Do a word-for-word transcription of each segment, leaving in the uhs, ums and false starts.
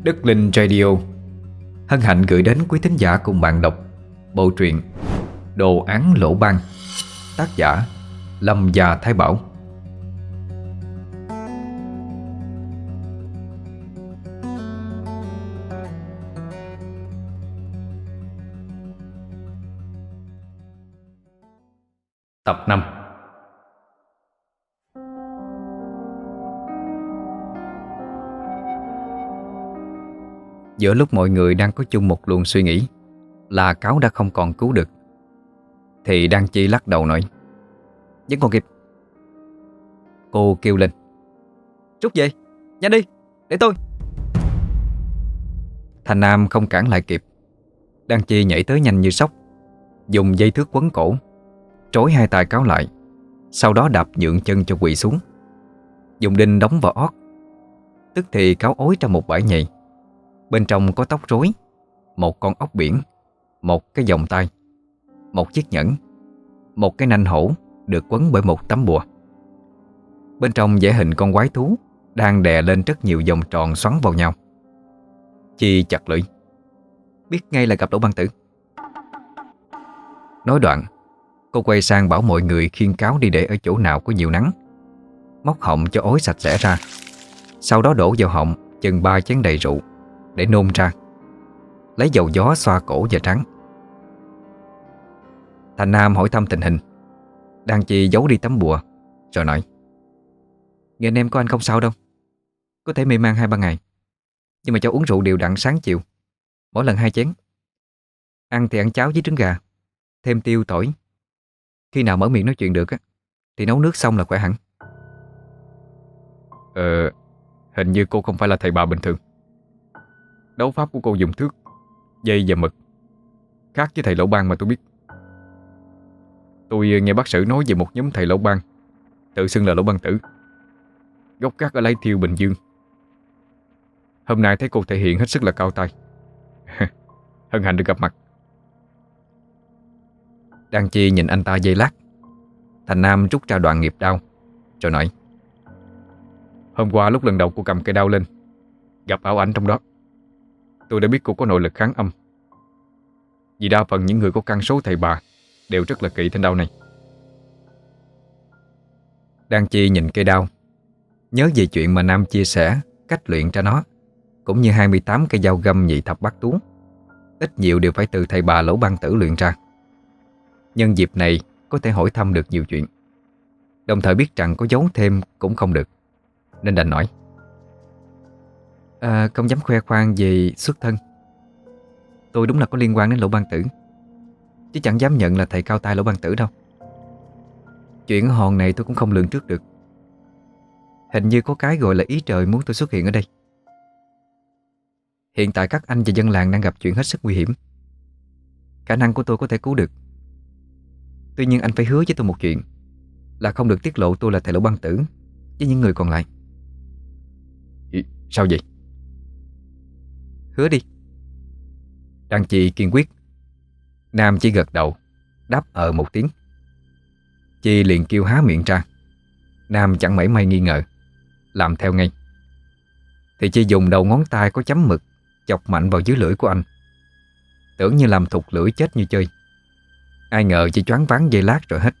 Đất Linh Radio hân hạnh gửi đến quý thính giả cùng bạn đọc bộ truyện Đồ án lỗ ban, tác giả Lâm Gia Thái Bảo. Tập năm. Giữa lúc mọi người đang có chung một luồng suy nghĩ là Cáo đã không còn cứu được, thì Đan Chi lắc đầu nói: "Vẫn còn kịp." Cô kêu lên: "Trúc về, nhanh đi, để tôi." Thành Nam không cản lại kịp. Đan Chi nhảy tới nhanh như sóc, dùng dây thước quấn cổ, trói hai tay Cáo lại, sau đó đạp nhượng chân cho quỳ xuống, dùng đinh đóng vào ót. Tức thì Cáo ối trong một bãi nhầy. Bên trong có tóc rối, một con ốc biển, một cái vòng tay, một chiếc nhẫn, một cái nanh hổ được quấn bởi một tấm bùa. Bên trong vẽ hình con quái thú đang đè lên rất nhiều vòng tròn xoắn vào nhau. Chi chặt lưỡi: "Biết ngay là gặp Lỗ Băng Tử." Nói đoạn, cô quay sang bảo mọi người khiêng Cáo đi để ở chỗ nào có nhiều nắng, móc họng cho ối sạch sẽ ra, sau đó đổ vào họng chừng ba chén đầy rượu để nôn ra, lấy dầu gió xoa cổ và trán. Thành Nam hỏi thăm tình hình. Đan Chi giấu đi tấm bùa rồi nói: "Nghe anh em của anh không sao đâu, có thể mê man hai ba ngày, nhưng mà cho uống rượu đều đặn sáng chiều, mỗi lần hai chén. Ăn thì ăn cháo với trứng gà, thêm tiêu tỏi. Khi nào mở miệng nói chuyện được á, thì nấu nước xong là khỏe hẳn." Ờ, hình như cô không phải là thầy bà bình thường. Đấu pháp của cô dùng thước, dây và mực, khác với thầy Lỗ Ban mà tôi biết. Tôi nghe bác Sử nói về một nhóm thầy Lỗ Ban tự xưng là Lỗ Băng Tử, gốc gác ở Lái Thiêu, Bình Dương. Hôm nay thấy cô thể hiện hết sức là cao tay. Hân hạnh được gặp mặt. Đan Chi nhìn anh ta giây lát. Thành Nam rút ra đoạn nghiệp đao rồi nói: "Hôm qua lúc lần đầu cô cầm cây đao lên, gặp ảo ảnh trong đó, tôi đã biết cô có nội lực kháng âm. Vì đa phần những người có căn số thầy bà đều rất là kỵ thanh đao này." Đan Chi nhìn cây đao, nhớ về chuyện mà Nam chia sẻ cách luyện ra nó, cũng như hai mươi tám cây dao găm nhị thập bát tú, ít nhiều đều phải từ thầy bà Lỗ Băng Tử luyện ra. Nhân dịp này có thể hỏi thăm được nhiều chuyện, đồng thời biết rằng có giấu thêm cũng không được, nên đành nói: à, "Không dám khoe khoang về xuất thân. Tôi đúng là có liên quan đến Lỗ Băng Tử, chứ chẳng dám nhận là thầy cao tay Lỗ Băng Tử đâu. Chuyện ở hòn này tôi cũng không lường trước được. Hình như có cái gọi là ý trời muốn tôi xuất hiện ở đây. Hiện tại các anh và dân làng đang gặp chuyện hết sức nguy hiểm. Khả năng của tôi có thể cứu được. Tuy nhiên anh phải hứa với tôi một chuyện, là không được tiết lộ tôi là thầy Lỗ Băng Tử với những người còn lại." "Ý, sao vậy?" "Hứa đi." Đan Chi kiên quyết. Nam chỉ gật đầu, đáp ờ một tiếng. Chi liền kêu há miệng ra. Nam chẳng mảy may nghi ngờ, làm theo ngay. Thì Chi dùng đầu ngón tay có chấm mực chọc mạnh vào dưới lưỡi của anh, tưởng như làm thụt lưỡi chết như chơi. Ai ngờ chỉ choáng váng giây lát rồi hết.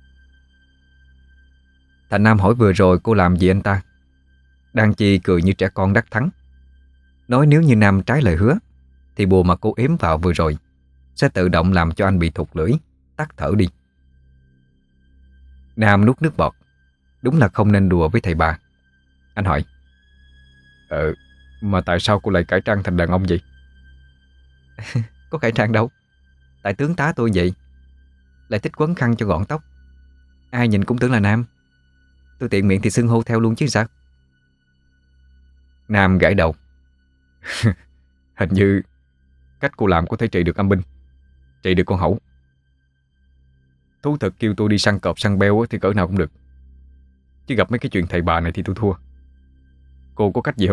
Thành Nam hỏi vừa rồi cô làm gì anh ta. Đan Chi cười như trẻ con đắc thắng, nói nếu như Nam trái lời hứa thì bùa mà cô ếm vào vừa rồi sẽ tự động làm cho anh bị thụt lưỡi, tắt thở đi. Nam nuốt nước bọt. Đúng là không nên đùa với thầy bà. Anh hỏi: Ờ, mà tại sao cô lại cải trang thành đàn ông vậy?" "Có cải trang đâu, tại tướng tá tôi vậy, lại thích quấn khăn cho gọn tóc. Ai nhìn cũng tưởng là nam. Tôi tiện miệng thì xưng hô theo luôn chứ sao." Nam gãi đầu. "Hình như cách cô làm có thể trị được âm binh, trị được con hẩu. Thú thật kêu tôi đi săn cọp săn beo thì cỡ nào cũng được, chứ gặp mấy cái chuyện thầy bà này thì tôi thua. Cô có cách gì không?"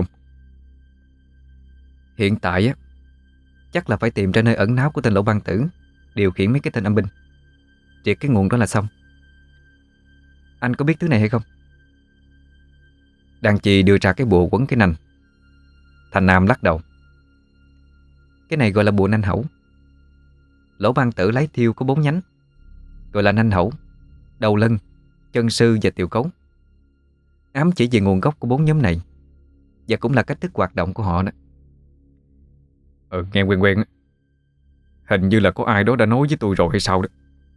"Hiện tại á, chắc là phải tìm ra nơi ẩn náu của tên Lỗ Băng Tử, điều khiển mấy cái tên âm binh, triệt cái nguồn đó là xong. Anh có biết thứ này hay không?" Đan Chi đưa ra cái bùa quấn cái nanh. Thành Nam lắc đầu. Cái này gọi là bùa nanh hẩu. Lỗ Ban Tử lấy thiêu có bốn nhánh, gọi là nanh hẩu, đầu lân, chân sư và tiểu cấu. Ám chỉ về nguồn gốc của bốn nhóm này, và cũng là cách thức hoạt động của họ nữa. Ừ, nghe quen quen. Hình như là có ai đó đã nói với tôi rồi hay sao đó.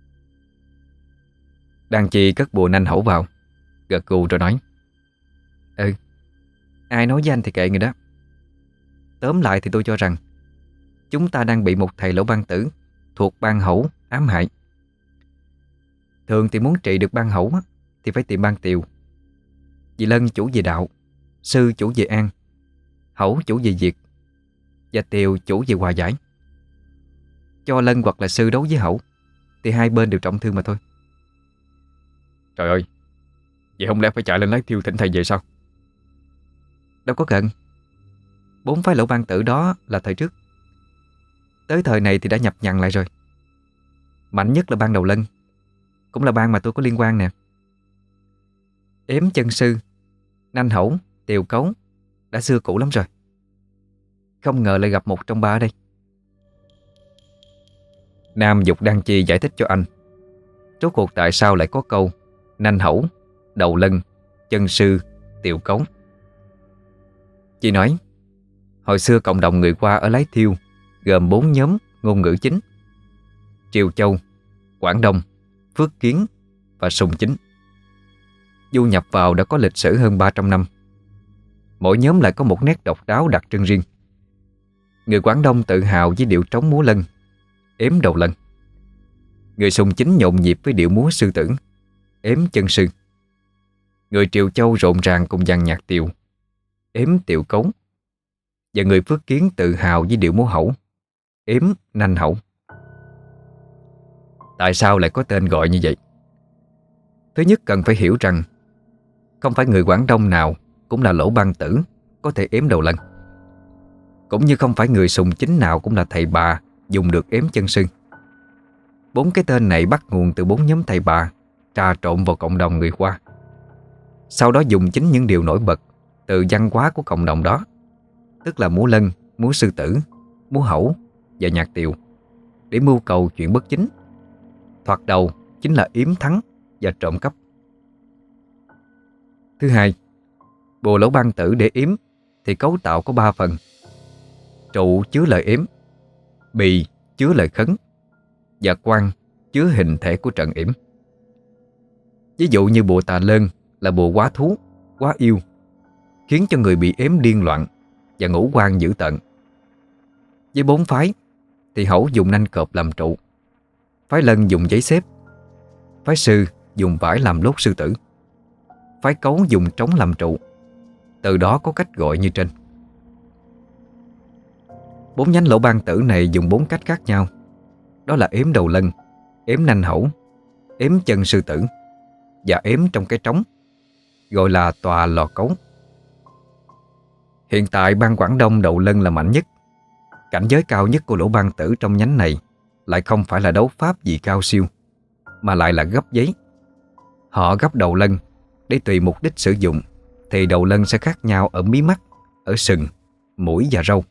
Đan Chi cất bùa nanh hẩu vào, gật gù rồi nói. Ừ, ai nói với anh thì kệ người đó. Tóm lại thì tôi cho rằng chúng ta đang bị một thầy Lỗ Ban Tử thuộc ban hẩu ám hại. Thường thì muốn trị được ban hẩu thì phải tìm ban tiều. Vì Lân chủ về đạo, sư chủ về an, hẩu chủ về diệt, và tiều chủ về hòa giải. Cho Lân hoặc là sư đấu với hẩu thì hai bên đều trọng thương mà thôi. Trời ơi, vậy không lẽ phải chạy lên lấy thiêu thỉnh thầy về sao? Đâu có cần. Bốn phái Lỗ Ban Tử đó là thời trước. Tới thời này thì đã nhập nhằng lại rồi. Mạnh nhất là ban Đầu Lân, cũng là ban mà tôi có liên quan nè. Ếm chân sư, nanh hẩu, tiều cấu đã xưa cũ lắm rồi. Không ngờ lại gặp một trong ba ở đây. Nam dục Đan Chi giải thích cho anh rốt cuộc tại sao lại có câu nanh hẩu, đầu lân, chân sư, tiều cấu. Chị nói hồi xưa cộng đồng người Hoa ở Lái Thiêu gồm bốn nhóm ngôn ngữ chính: Triều Châu, Quảng Đông, Phước Kiến và Sùng Chính. Du nhập vào đã có lịch sử hơn ba trăm năm. Mỗi nhóm lại có một nét độc đáo đặc trưng riêng. Người Quảng Đông tự hào với điệu trống múa lân, ếm đầu lân. Người Sùng Chính nhộn nhịp với điệu múa sư tử, ếm chân sư. Người Triều Châu rộn ràng cùng dàn nhạc tiều, ếm tiều cấu. Và người Phước Kiến tự hào với điệu múa hẩu, ếm nanh hẩu. Tại sao lại có tên gọi như vậy? Thứ nhất cần phải hiểu rằng không phải người Quảng Đông nào cũng là Lỗ Ban Tử có thể ếm đầu lân, cũng như không phải người Sùng Chính nào cũng là thầy bà dùng được ếm chân sư. Bốn cái tên này bắt nguồn từ bốn nhóm thầy bà trà trộn vào cộng đồng người Hoa, sau đó dùng chính những điều nổi bật từ văn hóa của cộng đồng đó, tức là múa lân, múa sư tử, múa hẩu và nhạc tiều, để mưu cầu chuyện bất chính. Thoạt đầu chính là yếm thắng và trộm cắp. Thứ hai, bùa Lỗ Ban Tử để yếm thì cấu tạo có ba phần: trụ chứa lời yếm, bì chứa lời khấn, và quan chứa hình thể của trận yểm. Ví dụ như bùa Tà Lơn là bùa quá thú, quá yêu, khiến cho người bị ếm điên loạn và ngũ quan dữ tợn. Với bốn phái thì hẩu dùng nanh cọp làm trụ, phái Lân dùng giấy xếp, phái Sư dùng vải làm lốt sư tử, phái Cấu dùng trống làm trụ. Từ đó có cách gọi như trên. Bốn nhánh Lỗ Ban Tử này dùng bốn cách khác nhau. Đó là ếm đầu lân, ếm nanh hẩu, ếm chân sư tử và ếm trong cái trống, gọi là tòa lò cấu. Hiện tại ban Quảng Đông đầu lân là mạnh nhất. Cảnh giới cao nhất của Lỗ Ban Tử trong nhánh này lại không phải là đấu pháp gì cao siêu, mà lại là gấp giấy. Họ gấp đầu lân để tùy mục đích sử dụng thì đầu lân sẽ khác nhau ở mí mắt, ở sừng, mũi và râu.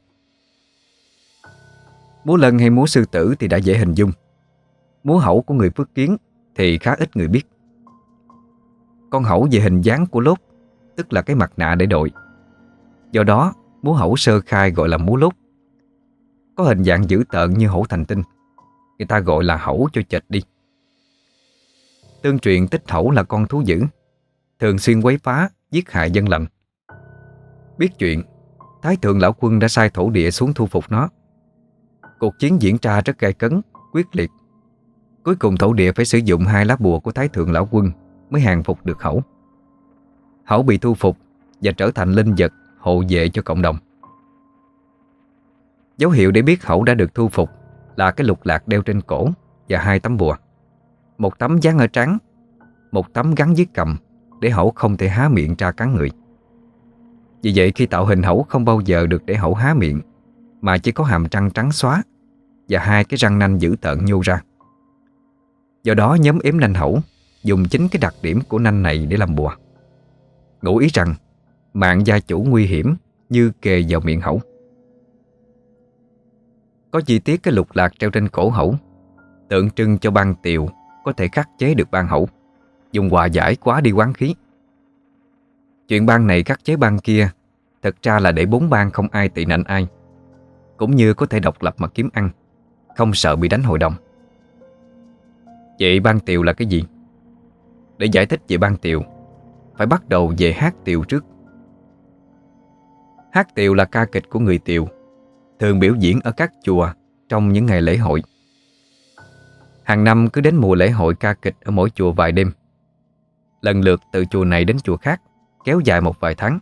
Múa lân hay múa sư tử thì đã dễ hình dung. Múa hẩu của người Phước Kiến thì khá ít người biết. Con hẩu về hình dáng của lốt, tức là cái mặt nạ để đội. Do đó múa hẩu sơ khai gọi là múa lốt. Có hình dạng dữ tợn như hổ thành tinh, người ta gọi là hẩu cho chệch đi. Tương truyền tích hẩu là con thú dữ, thường xuyên quấy phá, giết hại dân lành. Biết chuyện, Thái thượng lão quân đã sai thổ địa xuống thu phục nó. Cuộc chiến diễn ra rất gay cấn, quyết liệt. Cuối cùng thổ địa phải sử dụng hai lá bùa của Thái thượng lão quân mới hàng phục được hẩu. Hẩu bị thu phục và trở thành linh vật hộ vệ cho cộng đồng. Dấu hiệu để biết hẩu đã được thu phục là cái lục lạc đeo trên cổ và hai tấm bùa. Một tấm dán ở trán, một tấm gắn dưới cằm để hẩu không thể há miệng ra cắn người. Vì vậy khi tạo hình hẩu không bao giờ được để hẩu há miệng, mà chỉ có hàm răng trắng xóa và hai cái răng nanh dữ tợn nhô ra. Do đó nhóm ếm nanh hẩu dùng chính cái đặc điểm của nanh này để làm bùa, ngụ ý rằng mạng gia chủ nguy hiểm như kề vào miệng hẩu. Có chi tiết cái lục lạc treo trên cổ hẩu, tượng trưng cho băng tiều có thể khắc chế được băng hẩu, dùng hòa giải quá đi oán khí. Chuyện băng này khắc chế băng kia thật ra là để bốn bang không ai tị nạnh ai, cũng như có thể độc lập mà kiếm ăn, không sợ bị đánh hội đồng. Vậy băng tiều là cái gì? Để giải thích về băng tiều, phải bắt đầu về hát tiều trước. Hát tiều là ca kịch của người Tiều, thường biểu diễn ở các chùa trong những ngày lễ hội. Hàng năm cứ đến mùa lễ hội ca kịch ở mỗi chùa vài đêm, lần lượt từ chùa này đến chùa khác, kéo dài một vài tháng.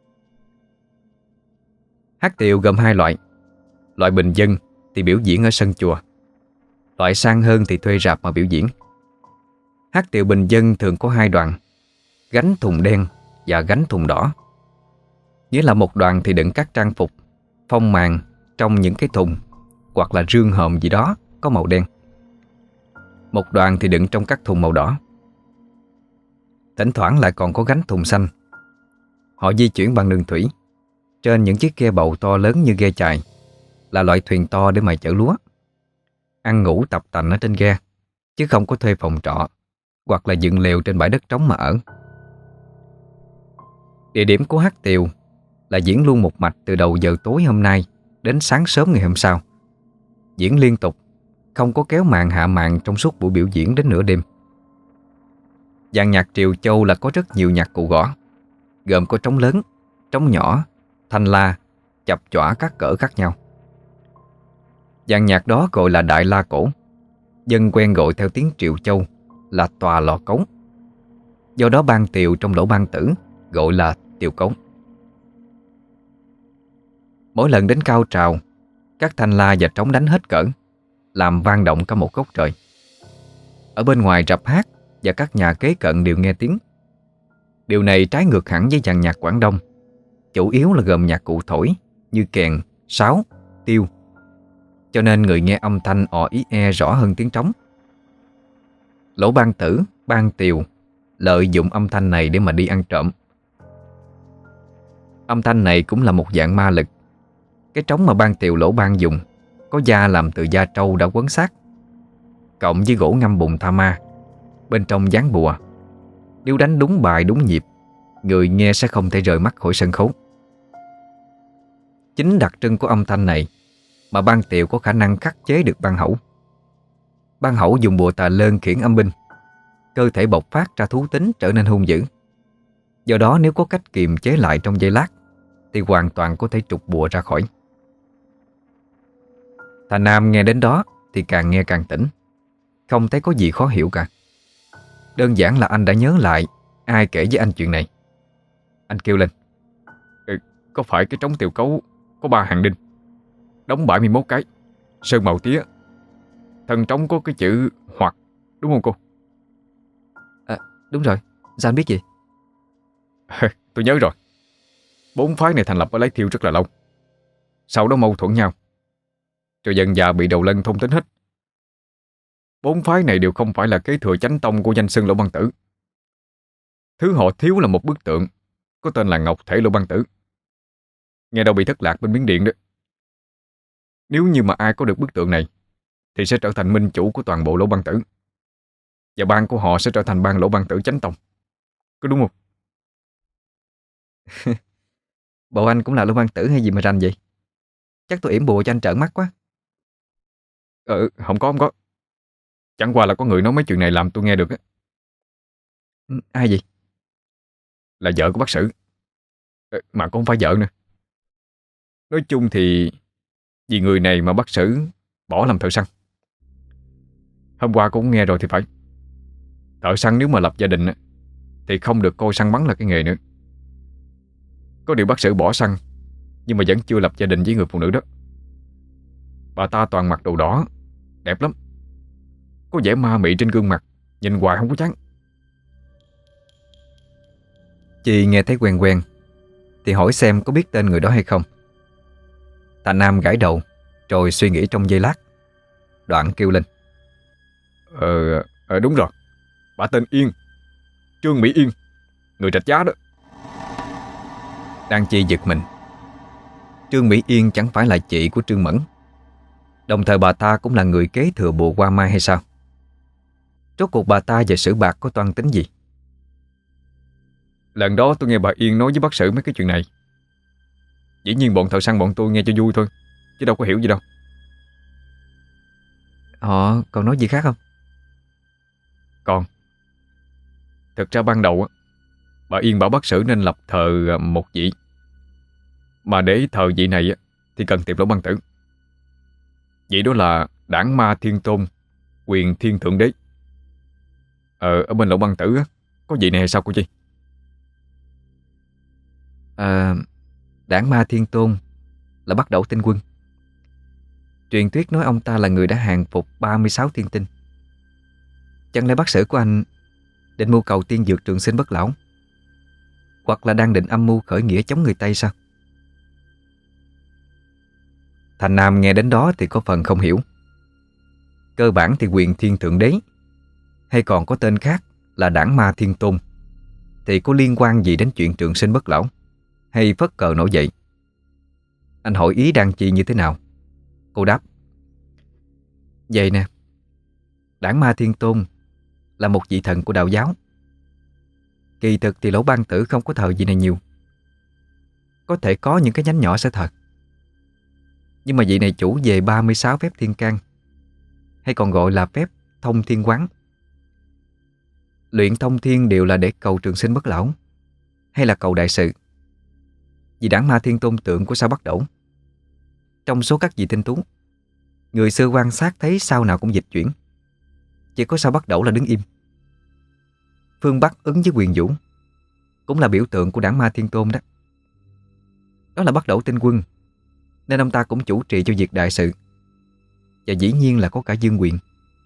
Hát tiều gồm hai loại. Loại bình dân thì biểu diễn ở sân chùa, loại sang hơn thì thuê rạp mà biểu diễn. Hát tiều bình dân thường có hai đoàn, gánh thùng đen và gánh thùng đỏ. Nghĩa là một đoàn thì đựng các trang phục, phong màn trong những cái thùng hoặc là rương hòm gì đó có màu đen. Một đoàn thì đựng trong các thùng màu đỏ. Thỉnh thoảng lại còn có gánh thùng xanh. Họ di chuyển bằng đường thủy, trên những chiếc ghe bầu to lớn như ghe chài, là loại thuyền to để mà chở lúa. Ăn ngủ tập tành ở trên ghe, chứ không có thuê phòng trọ hoặc là dựng lều trên bãi đất trống mà ở. Địa điểm của hát tiều là diễn luôn một mạch từ đầu giờ tối hôm nay đến sáng sớm ngày hôm sau. Diễn liên tục, không có kéo màn hạ màn trong suốt buổi biểu diễn đến nửa đêm. Dàn nhạc Triều Châu là có rất nhiều nhạc cụ gõ, gồm có trống lớn, trống nhỏ, thanh la, chập chỏa các cỡ khác nhau. Dàn nhạc đó gọi là đại la cổ, dân quen gọi theo tiếng Triều Châu là tòa lò cống. Do đó ban tiều trong lỗ ban tử gọi là tiều cống. Mỗi lần đến cao trào, các thanh la và trống đánh hết cỡ, làm vang động cả một góc trời. Ở bên ngoài rạp hát và các nhà kế cận đều nghe tiếng. Điều này trái ngược hẳn với dàn nhạc Quảng Đông, chủ yếu là gồm nhạc cụ thổi như kèn, sáo, tiêu, cho nên người nghe âm thanh ò ý e rõ hơn tiếng trống. Lỗ ban tử, ban tiều lợi dụng âm thanh này để mà đi ăn trộm. Âm thanh này cũng là một dạng ma lực. Cái trống mà ban tiều lỗ ban dùng có da làm từ da trâu đã quấn xác, cộng với gỗ ngâm bùn tha ma, bên trong dán bùa. Nếu đánh đúng bài đúng nhịp, người nghe sẽ không thể rời mắt khỏi sân khấu. Chính đặc trưng của âm thanh này mà ban tiều có khả năng khắc chế được ban hẩu. Ban hẩu dùng bùa tà lơn khiển âm binh, cơ thể bộc phát ra thú tính trở nên hung dữ. Do đó nếu có cách kiềm chế lại trong giây lát thì hoàn toàn có thể trục bùa ra khỏi. Thà Nam nghe đến đó thì càng nghe càng tỉnh, không thấy có gì khó hiểu cả. Đơn giản là anh đã nhớ lại ai kể với anh chuyện này. Anh kêu lên: ừ, có phải cái trống tiều cấu có ba hàng đinh, đóng bảy mươi mốt cái, sơn màu tía, thân trống có cái chữ hoặc, đúng không cô? À, đúng rồi. Sao anh biết gì? Tôi nhớ rồi. Bốn phái này thành lập ở Lái Thiêu rất là lâu, sau đó mâu thuẫn nhau, rồi dần dà bị Đầu Lân thôn tính hết. Bốn phái này đều không phải là kế thừa chánh tông của danh xưng Lỗ Băng Tử. Thứ họ thiếu là một bức tượng có tên là Ngọc Thể Lỗ Băng Tử, nghe đâu bị thất lạc bên Miến Điện đó. Nếu như mà ai có được bức tượng này thì sẽ trở thành minh chủ của toàn bộ Lỗ Băng Tử, và bang của họ sẽ trở thành bang Lỗ Băng Tử chánh tông. Có đúng không? Bộ anh cũng là Lỗ Băng Tử hay gì mà rành vậy? Chắc tôi yểm bùa cho anh trợn mắt quá. Ừ, không có không có. Chẳng qua là có người nói mấy chuyện này làm tôi nghe được á. Ừ, ai vậy? Là vợ của bác Sử. Mà cũng không phải vợ nữa. Nói chung thì vì người này mà bác Sử bỏ làm thợ săn. Hôm qua cũng nghe rồi thì phải. Thợ săn nếu mà lập gia đình thì không được coi săn bắn là cái nghề nữa. Có điều bác Sử bỏ săn nhưng mà vẫn chưa lập gia đình với người phụ nữ đó. Bà ta toàn mặc đồ đỏ, đẹp lắm, có vẻ ma mị trên gương mặt, nhìn hoài không có chán. Chị nghe thấy quen quen thì hỏi xem có biết tên người đó hay không. Tạ Nam gãi đầu rồi suy nghĩ trong giây lát, đoạn kêu lên: Ờ, ờ đúng rồi, bà tên Yên, Trương Mỹ Yên, người Rạch Giá đó. Đang Chi giật mình, Trương Mỹ Yên chẳng phải là chị của Trương Mẫn, đồng thời bà ta cũng là người kế thừa bùa Hoa Mai hay sao? Rốt cuộc bà ta và Sử Bạc có toan tính gì? Lần đó tôi nghe bà Yên nói với bác Sử mấy cái chuyện này. Dĩ nhiên bọn thợ săn bọn tôi nghe cho vui thôi, chứ đâu có hiểu gì đâu. Họ còn nói gì khác không? Còn thực ra ban đầu á, bà Yên bảo bác Sử nên lập thờ một vị. Mà để thờ vị này á, thì cần tìm Lỗ Băng Tử. Vị đó là Đảng Ma Thiên Tôn Quyền Thiên Thượng Đế. Ờ, ở bên Lỗ Băng Tử á, có vị này hay sao cô Chi? À, Đảng Ma Thiên Tôn là Bắt Đẩu Tinh Quân. Truyền thuyết nói ông ta là người đã hàng phục ba mươi sáu thiên tinh. Chẳng lẽ bác Sử của anh định mưu cầu tiên dược trường sinh bất lão, hoặc là đang định âm mưu khởi nghĩa chống người Tây sao? Thành Nam nghe đến đó thì có phần không hiểu. Cơ bản thì Quyền Thiên Thượng Đế, hay còn có tên khác là Đảng Ma Thiên Tôn, thì có liên quan gì đến chuyện trường sinh bất lão hay phất cờ nổi dậy? Anh hỏi ý đang chi như thế nào? Cô đáp: vậy nè, Đảng Ma Thiên Tôn là một vị thần của đạo giáo. Kỳ thực thì Lỗ Ban Tử không có thờ vị này nhiều. Có thể có những cái nhánh nhỏ sẽ thờ, nhưng mà vị này chủ về ba mươi sáu phép thiên can, hay còn gọi là phép thông thiên quán. Luyện thông thiên đều là để cầu trường sinh bất lão, hay là cầu đại sự. Vì Đảng Ma Thiên Tôn tượng của sao Bắt Đẩu, trong số các vị tinh tú, người xưa quan sát thấy sao nào cũng dịch chuyển, chỉ có sao Bắt Đẩu là đứng im. Phương Bắc ứng với Quyền Vũ cũng là biểu tượng của Đảng Ma Thiên Tôn đó. Đó là Bắt Đẩu Tinh Quân, nên ông ta cũng chủ trì cho việc đại sự, và dĩ nhiên là có cả dương quyền.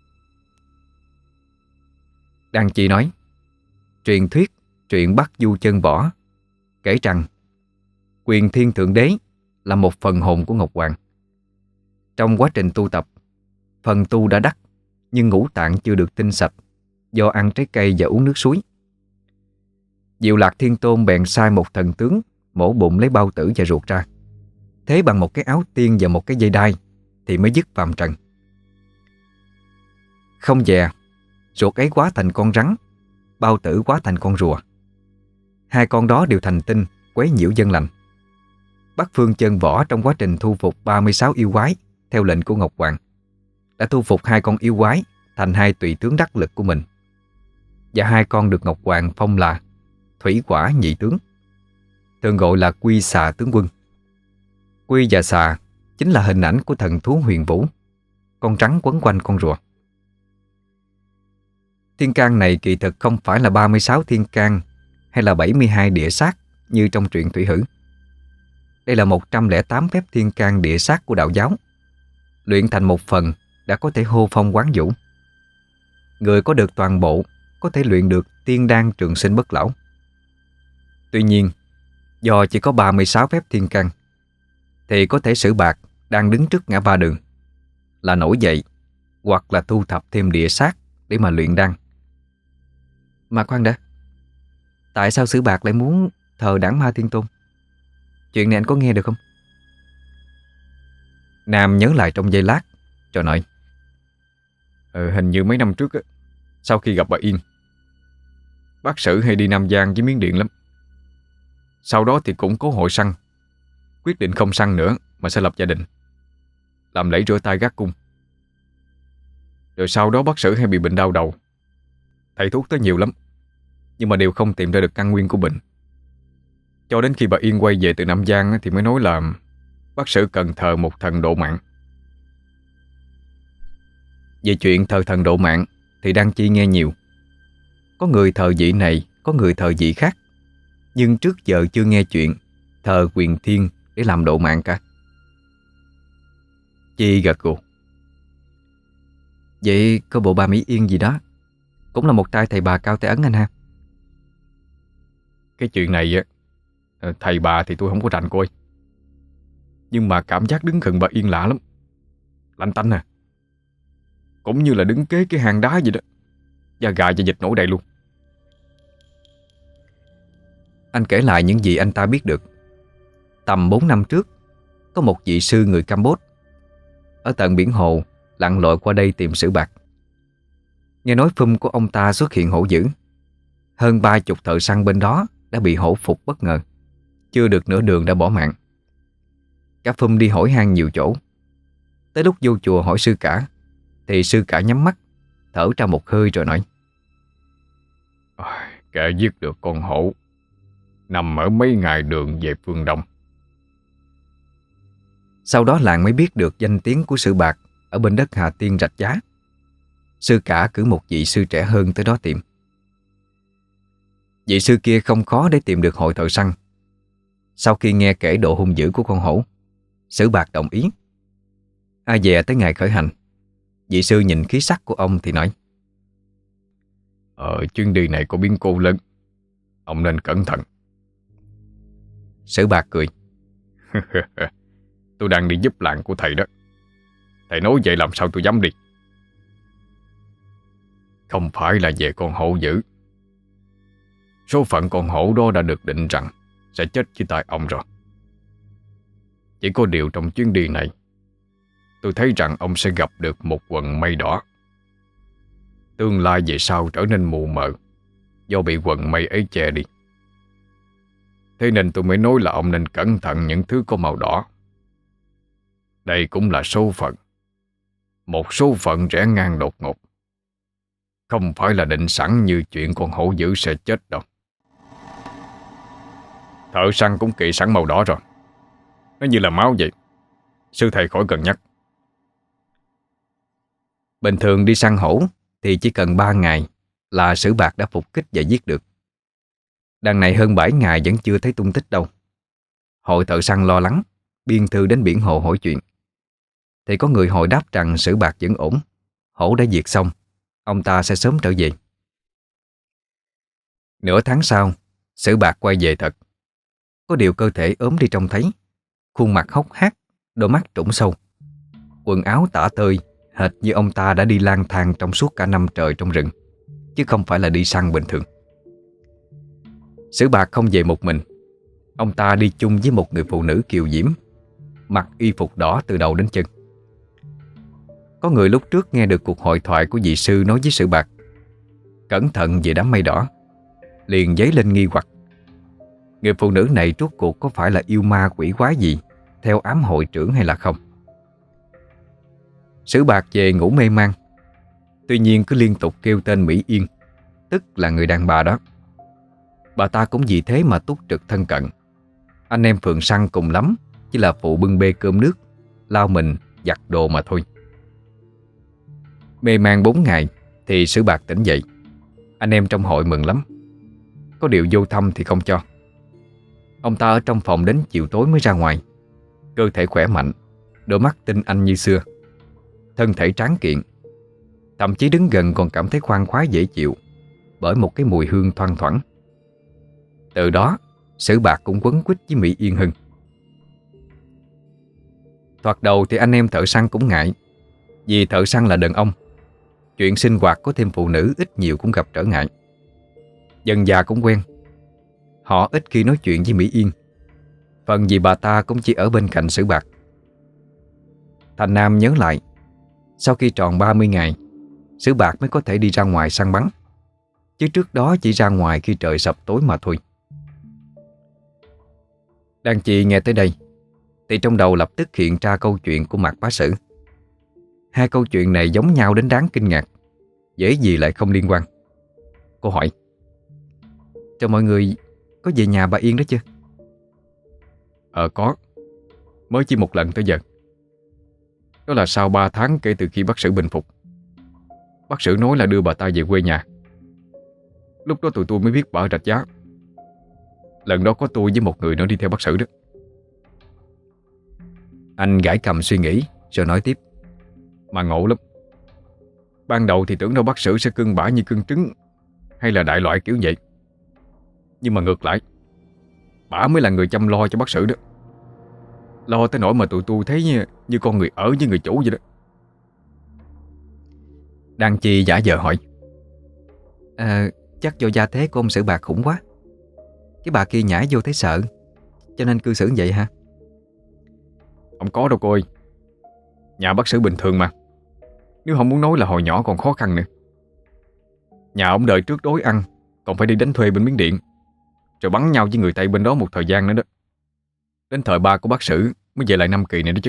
Đăng Chi nói, truyền thuyết truyện Bắc Du Chân Võ kể rằng Quyền Thiên Thượng Đế là một phần hồn của Ngọc Hoàng. Trong quá trình tu tập, phần tu đã đắc, nhưng ngũ tạng chưa được tinh sạch do ăn trái cây và uống nước suối. Diệu Lạc Thiên Tôn bèn sai một thần tướng mổ bụng lấy bao tử và ruột ra, thế bằng một cái áo tiên và một cái dây đai thì mới dứt phàm trần. Không dè, ruột ấy hóa thành con rắn, bao tử hóa thành con rùa. Hai con đó đều thành tinh, quấy nhiễu dân lành. Bắc Phương Chân Võ trong quá trình thu phục ba mươi sáu yêu quái theo lệnh của Ngọc Hoàng đã thu phục hai con yêu quái thành hai tùy tướng đắc lực của mình, và hai con được Ngọc Hoàng phong là Thủy Quả Nhị Tướng, thường gọi là Quy Xà Tướng Quân. Quy và xà chính là hình ảnh của thần thú Huyền Vũ, con rắn quấn quanh con rùa. Thiên can này kỳ thực không phải là ba mươi sáu thiên can hay là bảy mươi hai địa sát như trong truyện Thủy Hử. Đây là một trăm lẻ tám phép thiên can địa sát của đạo giáo, luyện thành một phần đã có thể hô phong quán vũ. Người có được toàn bộ có thể luyện được tiên đan trường sinh bất lão. Tuy nhiên, do chỉ có ba mươi sáu phép thiên can, thì có thể Sử Bạc đang đứng trước ngã ba đường là nổi dậy, hoặc là thu thập thêm địa sát để mà luyện đan. Mà khoan đã, tại sao Sử Bạc lại muốn thờ Đảng Ma Thiên Tôn? Chuyện này anh có nghe được không? Nam nhớ lại trong giây lát rồi nói, ờ, Hình như mấy năm trước á, sau khi gặp bà Yên, bác Sử hay đi Nam Giang với Miến Điện lắm. Sau đó thì cũng có hội săn, quyết định không săn nữa mà sẽ lập gia đình, làm lễ rửa tay gác cung. Rồi sau đó bác Sử hay bị bệnh đau đầu, thầy thuốc tới nhiều lắm, nhưng mà đều không tìm ra được căn nguyên của bệnh. Cho đến khi bà Yên quay về từ Nam Giang thì mới nói là bác Sử cần thờ một thần độ mạng. Về chuyện thờ thần độ mạng thì Đăng Chi nghe nhiều. Có người thờ vị này, có người thờ vị khác, nhưng trước giờ chưa nghe chuyện thờ Quyền Thiên để làm độ mạng cả. Chi gật gù. Vậy có bộ bà Mỹ Yên gì đó cũng là một trai thầy bà cao tay ấn anh ha? Cái chuyện này á, thầy bà thì tôi không có rành cô ơi. Nhưng mà cảm giác đứng gần bà Yên lạ lắm, lạnh tanh à, cũng như là đứng kế cái hang đá vậy đó. Da gà và dịch nổi đầy luôn. Anh kể lại những gì anh ta biết được. Tầm bốn năm trước, có một vị sư người Campuchia ở tận biển hồ lặn lội qua đây tìm Sử Bạc. Nghe nói phum của ông ta xuất hiện hổ dữ. Hơn ba chục thợ săn bên đó đã bị hổ phục bất ngờ. Chưa được nửa đường đã bỏ mạng. Cả phum đi hỏi han nhiều chỗ. Tới lúc vô chùa hỏi sư cả thì sư cả nhắm mắt, thở ra một hơi rồi nói: Kẻ giết được con hổ nằm ở mấy ngày đường về phương Đông. Sau đó làng mới biết được danh tiếng của Sử Bạc ở bên đất Hà Tiên Rạch Giá. Sư cả cử một vị sư trẻ hơn tới đó tìm. Vị sư kia không khó để tìm được hội thợ săn. Sau khi nghe kể độ hung dữ của con hổ, Sử Bạc đồng ý. Ai dè tới ngày khởi hành, vị sư nhìn khí sắc của ông thì nói: Ờ, chuyến đi này có biến cố lớn, ông nên cẩn thận. Sử Bạc cười. Tôi đang đi giúp làng của thầy đó. Thầy nói vậy làm sao tôi dám đi. Không phải là về con hổ dữ. Số phận con hổ đó đã được định rằng sẽ chết dưới tay ông rồi. Chỉ có điều trong chuyến đi này, tôi thấy rằng ông sẽ gặp được một quần mây đỏ. Tương lai về sau trở nên mù mờ do bị quần mây ấy che đi. Thế nên tôi mới nói là ông nên cẩn thận những thứ có màu đỏ. Đây cũng là số phận. Một số phận rẽ ngang đột ngột. Không phải là định sẵn như chuyện con hổ dữ sẽ chết đâu. Thợ săn cũng kỵ sẵn màu đỏ rồi. Nó như là máu vậy. Sư thầy khỏi cần nhắc. Bình thường đi săn hổ thì chỉ cần ba ngày là Sử Bạc đã phục kích và giết được. Đằng này hơn bảy ngày vẫn chưa thấy tung tích đâu. Hội thợ săn lo lắng, biên thư đến biển hồ hỏi chuyện. Thì có người hồi đáp rằng Sử Bạc vẫn ổn, hổ đã diệt xong, ông ta sẽ sớm trở về. Nửa tháng sau, Sử Bạc quay về thật. Có điều cơ thể ốm đi trông thấy, khuôn mặt hốc hác, đôi mắt trũng sâu, quần áo tả tơi, hệt như ông ta đã đi lang thang trong suốt cả năm trời trong rừng, chứ không phải là đi săn bình thường. Sử Bạc không về một mình. Ông ta đi chung với một người phụ nữ kiều diễm, mặc y phục đỏ từ đầu đến chân. Có người lúc trước nghe được cuộc hội thoại của vị sư nói với Sử Bạc cẩn thận về đám mây đỏ, liền dấy lên nghi hoặc. Người phụ nữ này rốt cuộc có phải là yêu ma quỷ quái gì theo ám hội trưởng hay là không? Sử Bạc về ngủ mê man. Tuy nhiên cứ liên tục kêu tên Mỹ Yên, tức là người đàn bà đó. Bà ta cũng vì thế mà túc trực thân cận. Anh em phường săn cùng lắm chỉ là phụ bưng bê cơm nước, lau mình, giặt đồ mà thôi. Mê man bốn ngày thì Sử Bạc tỉnh dậy. Anh em trong hội mừng lắm. Có điều vô thăm thì không cho. Ông ta ở trong phòng đến chiều tối mới ra ngoài. Cơ thể khỏe mạnh, đôi mắt tinh anh như xưa, thân thể tráng kiện. Thậm chí đứng gần còn cảm thấy khoan khoái dễ chịu bởi một cái mùi hương thoang thoảng. Từ đó Sử Bạc cũng quấn quýt với Mỹ Yên hơn. Thoạt đầu thì anh em thợ săn cũng ngại, vì thợ săn là đàn ông, chuyện sinh hoạt có thêm phụ nữ ít nhiều cũng gặp trở ngại. Dần già cũng quen. Họ ít khi nói chuyện với Mỹ Yên, phần vì bà ta cũng chỉ ở bên cạnh Sử Bạc. Thành Nam nhớ lại, sau khi tròn ba mươi ngày, Sử Bạc mới có thể đi ra ngoài săn bắn, chứ trước đó chỉ ra ngoài khi trời sập tối mà thôi. Đàn chị nghe tới đây thì trong đầu lập tức hiện ra câu chuyện của Mạc Bá Sử. Hai câu chuyện này giống nhau đến đáng kinh ngạc, dễ gì lại không liên quan. Cô hỏi: cho mọi người có về nhà bà Yên đó chưa? Ờ có, mới chỉ một lần tới giờ. Đó là sau ba tháng kể từ khi bác Sử bình phục. Bác Sử nói là đưa bà ta về quê nhà. Lúc đó tụi tôi mới biết bà ở Rạch Giá. Lần đó có tôi với một người nữa đi theo bác Sử đó. Anh gãi cầm suy nghĩ rồi nói tiếp: mà ngộ lắm. Ban đầu thì tưởng đâu bác Sử sẽ cưng bả như cưng trứng, hay là đại loại kiểu vậy. Nhưng mà ngược lại, bả mới là người chăm lo cho bác Sử đó. Lo tới nỗi mà tụi tôi thấy như, như con người ở với người chủ vậy đó. Đăng Chi giả vờ hỏi: à, chắc do gia thế của ông Sử Bạc khủng quá. Cái bà kia nhảy vô thấy sợ, cho nên cư xử vậy hả? Không có đâu cô ơi. Nhà bác Sử bình thường mà. Nếu không muốn nói là hồi nhỏ còn khó khăn nữa. Nhà ông đời trước đói ăn, còn phải đi đánh thuê bên Miến Điện, rồi bắn nhau với người Tây bên đó một thời gian nữa đó. Đến thời ba của bác Sử mới về lại Nam Kỳ này đó chứ.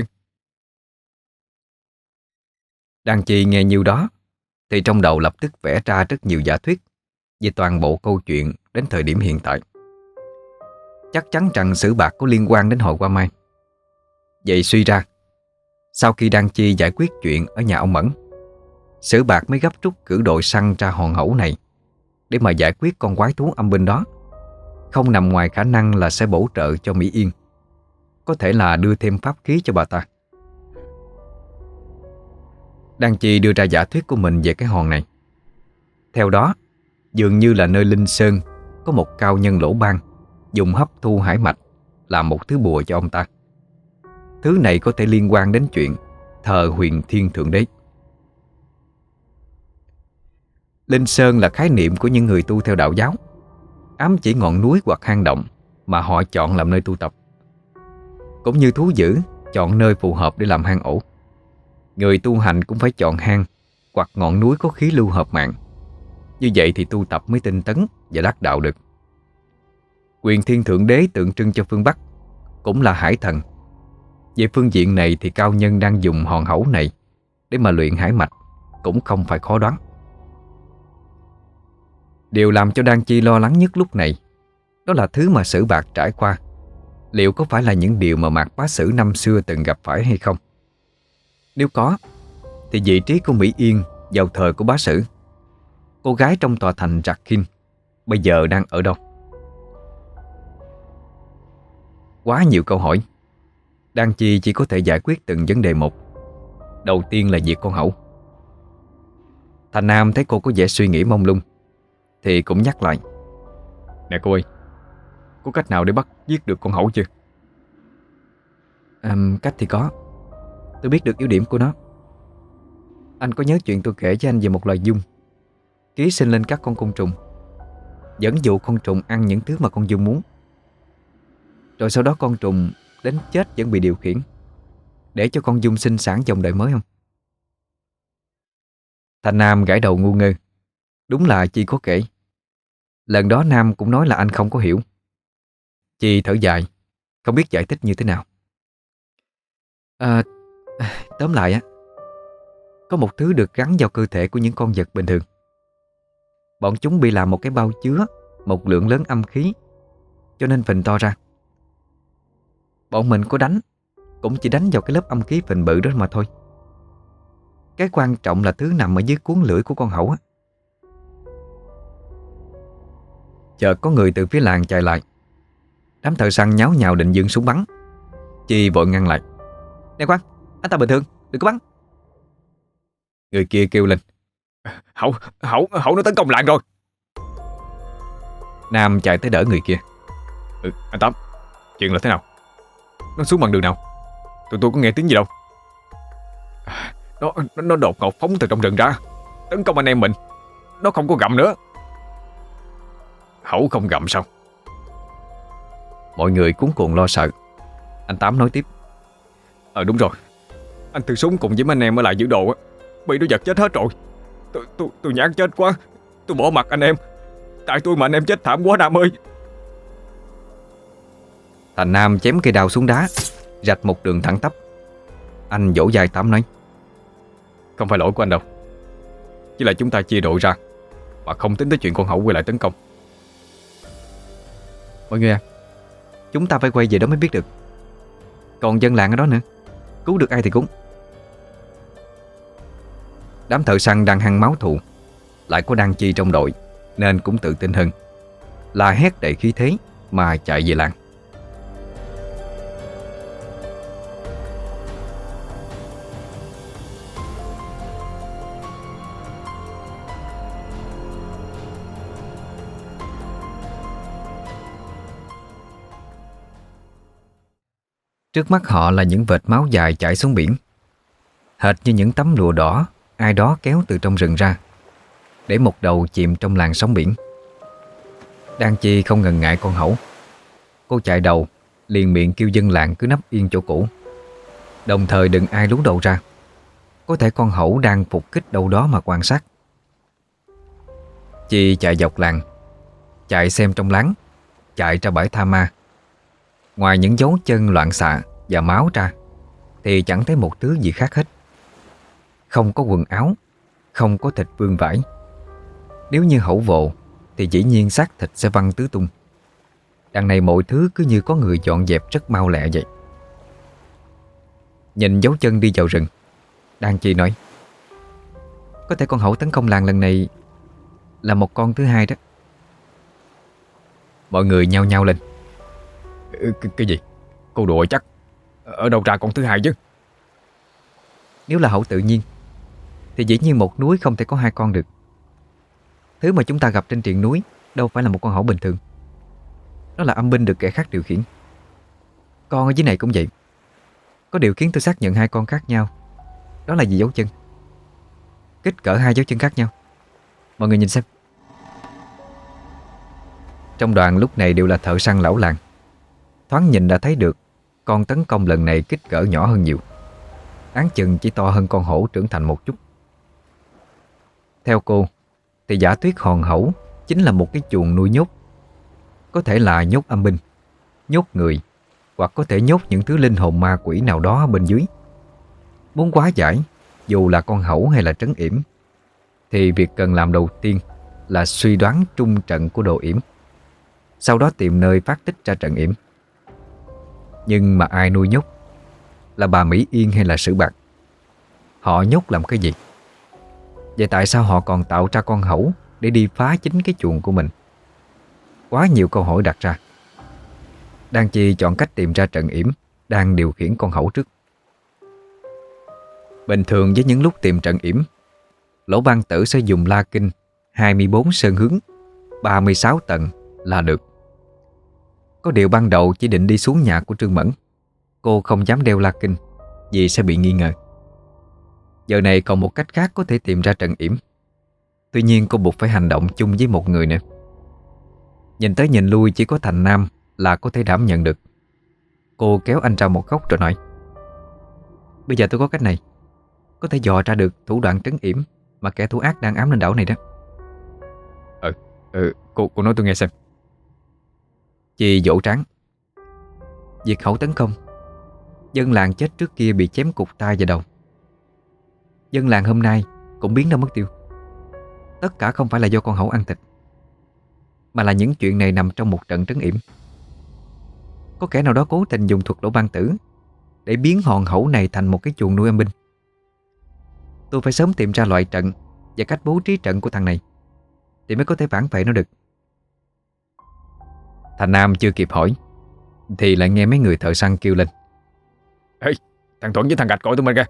Đan Chi nghe nhiêu đó thì trong đầu lập tức vẽ ra rất nhiều giả thuyết về toàn bộ câu chuyện đến thời điểm hiện tại. Chắc chắn rằng Sử Bạc có liên quan đến hội Hoa Mai. Vậy suy ra, sau khi Đan Chi giải quyết chuyện ở nhà ông Mẫn, Sử Bạc mới gấp rút cử đội săn ra hòn hẩu này để mà giải quyết con quái thú âm binh đó. Không nằm ngoài khả năng là sẽ bổ trợ cho Mỹ Yên, có thể là đưa thêm pháp khí cho bà ta. Đan Chi đưa ra giả thuyết của mình về cái hòn này. Theo đó, dường như là nơi Linh Sơn có một cao nhân lỗ ban dùng hấp thu hải mạch làm một thứ bùa cho ông ta. Thứ này có thể liên quan đến chuyện thờ Huyền Thiên Thượng Đế. Linh Sơn là khái niệm của những người tu theo đạo giáo, ám chỉ ngọn núi hoặc hang động mà họ chọn làm nơi tu tập. Cũng như thú dữ chọn nơi phù hợp để làm hang ổ, người tu hành cũng phải chọn hang hoặc ngọn núi có khí lưu hợp mạng. Như vậy thì tu tập mới tinh tấn và đắc đạo được. Huyền Thiên Thượng Đế tượng trưng cho phương Bắc, cũng là hải thần. Về phương diện này thì cao nhân đang dùng hòn hẩu này để mà luyện hải mạch cũng không phải khó đoán. Điều làm cho Đan Chi lo lắng nhất lúc này, đó là thứ mà Sử Bạc trải qua liệu có phải là những điều mà Mạc Bá Sử năm xưa từng gặp phải hay không. Nếu có, thì vị trí của Mỹ Yên vào thời của Bá Sử, cô gái trong tòa thành Trạc Kinh, bây giờ đang ở đâu? Quá nhiều câu hỏi, Đan Chi chỉ có thể giải quyết từng vấn đề một. Đầu tiên là việc con hẩu. Thành Nam thấy cô có vẻ suy nghĩ mông lung thì cũng nhắc lại: Nè cô ơi, có cách nào để bắt giết được con hẩu chưa? À, cách thì có. Tôi biết được yếu điểm của nó. Anh có nhớ chuyện tôi kể với anh về một loài giun ký sinh lên các con côn trùng, dẫn dụ con trùng ăn những thứ mà con giun muốn, rồi sau đó con trùng đến chết vẫn bị điều khiển để cho con giun sinh sản dòng đời mới không? Thành Nam gãi đầu ngu ngơ. Đúng là Chi có kể. Lần đó Nam cũng nói là anh không có hiểu. Chi thở dài, không biết giải thích như thế nào. À, tóm lại á, có một thứ được gắn vào cơ thể của những con vật bình thường. Bọn chúng bị làm một cái bao chứa một lượng lớn âm khí, cho nên phình to ra. Bọn mình có đánh cũng chỉ đánh vào cái lớp âm khí phình bự đó mà thôi. Cái quan trọng là thứ nằm ở dưới cuốn lưỡi của con hẩu á. Chợt có người từ phía làng chạy lại. Đám thợ săn nháo nhào định giương súng bắn. Chi vội ngăn lại: Nè khoan, anh ta bình thường, đừng có bắn. Người kia kêu lên: Hẩu, hẩu, hẩu nó tấn công làng rồi. Nam chạy tới đỡ người kia. Ừ, anh Tám, chuyện là thế nào? Nó xuống bằng đường nào? Tụi tôi có nghe tiếng gì đâu. Nó, nó, nó đột ngột phóng từ trong rừng ra, tấn công anh em mình. Nó không có gặm nữa. Hẩu không gặm sao? Mọi người cuống cuồng lo sợ. Anh Tám nói tiếp: Ờ đúng rồi, anh Tư Súng cùng với mấy anh em ở lại giữ đồ á, bị nó giật chết hết rồi. Tôi tôi tôi nhát chết quá, tôi bỏ mặt anh em. Tại tôi mà anh em chết thảm quá Nam ơi. Thành Nam chém cây đao xuống đá, rạch một đường thẳng tắp. Anh vỗ vai Tám nói: Không phải lỗi của anh đâu, chỉ là chúng ta chia đội ra mà không tính tới chuyện con hẩu quay lại tấn công. Mọi người à, chúng ta phải quay về đó mới biết được. Còn dân làng ở đó nữa, cứu được ai thì cúng. Đám thợ săn đang hăng máu thù, lại có Đan Chi trong đội nên cũng tự tin hơn, la hét đầy khí thế mà chạy về làng. Trước mắt họ là những vệt máu dài chảy xuống biển, hệt như những tấm lụa đỏ ai đó kéo từ trong rừng ra, để một đầu chìm trong làn sóng biển. Đan Chi không ngần ngại con hẩu. Cô chạy đầu, liền miệng kêu dân làng cứ nấp yên chỗ cũ, Đồng thời đừng ai lú đầu ra. Có thể con hổ đang phục kích đâu đó mà quan sát. Chi chạy dọc làng, chạy xem trong láng, chạy ra bãi tha ma. Ngoài những dấu chân loạn xạ và máu ra thì chẳng thấy một thứ gì khác hết. Không có quần áo, không có thịt vương vãi. Nếu như hổ vồ thì dĩ nhiên xác thịt sẽ văng tứ tung. Đằng này mọi thứ cứ như có người dọn dẹp rất mau lẹ vậy. Nhìn dấu chân đi vào rừng, Đan Chi nói: có thể con hổ tấn công làng lần này là một con thứ hai đó. Mọi người nhao nhao lên. Cái, cái gì? Cô đùa chắc. Ở đâu ra con thứ hai chứ? Nếu là hổ tự nhiên thì dĩ nhiên một núi không thể có hai con được. Thứ mà chúng ta gặp trên triền núi đâu phải là một con hổ bình thường. Nó là âm binh được kẻ khác điều khiển. Con ở dưới này cũng vậy. Có điều khiến tôi xác nhận hai con khác nhau. Đó là vì dấu chân. Kích cỡ hai dấu chân khác nhau. Mọi người nhìn xem. Trong đoàn lúc này đều là thợ săn lão làng. Thoáng nhìn đã thấy được con tấn công lần này kích cỡ nhỏ hơn nhiều. Áng chừng chỉ to hơn con hổ trưởng thành một chút. Theo cô thì giả thuyết hòn hổ chính là một cái chuồng nuôi nhốt. Có thể là nhốt âm binh, nhốt người, hoặc có thể nhốt những thứ linh hồn ma quỷ nào đó bên dưới. Muốn hóa giải, dù là con hổ hay là trấn yểm, thì việc cần làm đầu tiên là suy đoán trung trận của đồ yểm, sau đó tìm nơi phát tích ra trận yểm. Nhưng mà ai nuôi nhốt? Là bà Mỹ Yên hay là Sử Bạc? Họ nhốt làm cái gì? Vậy tại sao họ còn tạo ra con hổ để đi phá chính cái chuồng của mình? Quá nhiều câu hỏi đặt ra. Đan Chi chọn cách tìm ra trận yểm, đang điều khiển con hổ trước. Bình thường với những lúc tìm trận yểm, Lỗ Ban Tử sẽ dùng la kinh hai mươi bốn sơn hướng, ba mươi sáu tầng là được. Có điều ban đầu chỉ định đi xuống nhà của Trương Mẫn. Cô không dám đeo la kinh vì sẽ bị nghi ngờ. Giờ này còn một cách khác có thể tìm ra trận yểm. Tuy nhiên cô buộc phải hành động chung với một người nữa. Nhìn tới nhìn lui chỉ có Thành Nam là có thể đảm nhận được. Cô kéo anh ra một góc rồi nói: bây giờ tôi có cách này, có thể dò ra được thủ đoạn trấn yểm mà kẻ thù ác đang ám lên đảo này đó. Ừ, ừ cô, cô nói tôi nghe xem. Chị vỗ trán. Việc hổ tấn công, dân làng chết trước kia bị chém cụt tay vào đầu. Dân làng hôm nay cũng biến đâu mất tiêu. Tất cả không phải là do con hổ ăn thịt, mà là những chuyện này nằm trong một trận trấn yểm. Có kẻ nào đó cố tình dùng thuật Lỗ Ban Tử để biến hòn hổ này thành một cái chuồng nuôi âm binh. Tôi phải sớm tìm ra loại trận và cách bố trí trận của thằng này thì mới có thể phản vệ nó được. Thành Nam chưa kịp hỏi thì lại nghe mấy người thợ săn kêu lên: ê, thằng Thuận với thằng Gạch gọi tụi mình kìa.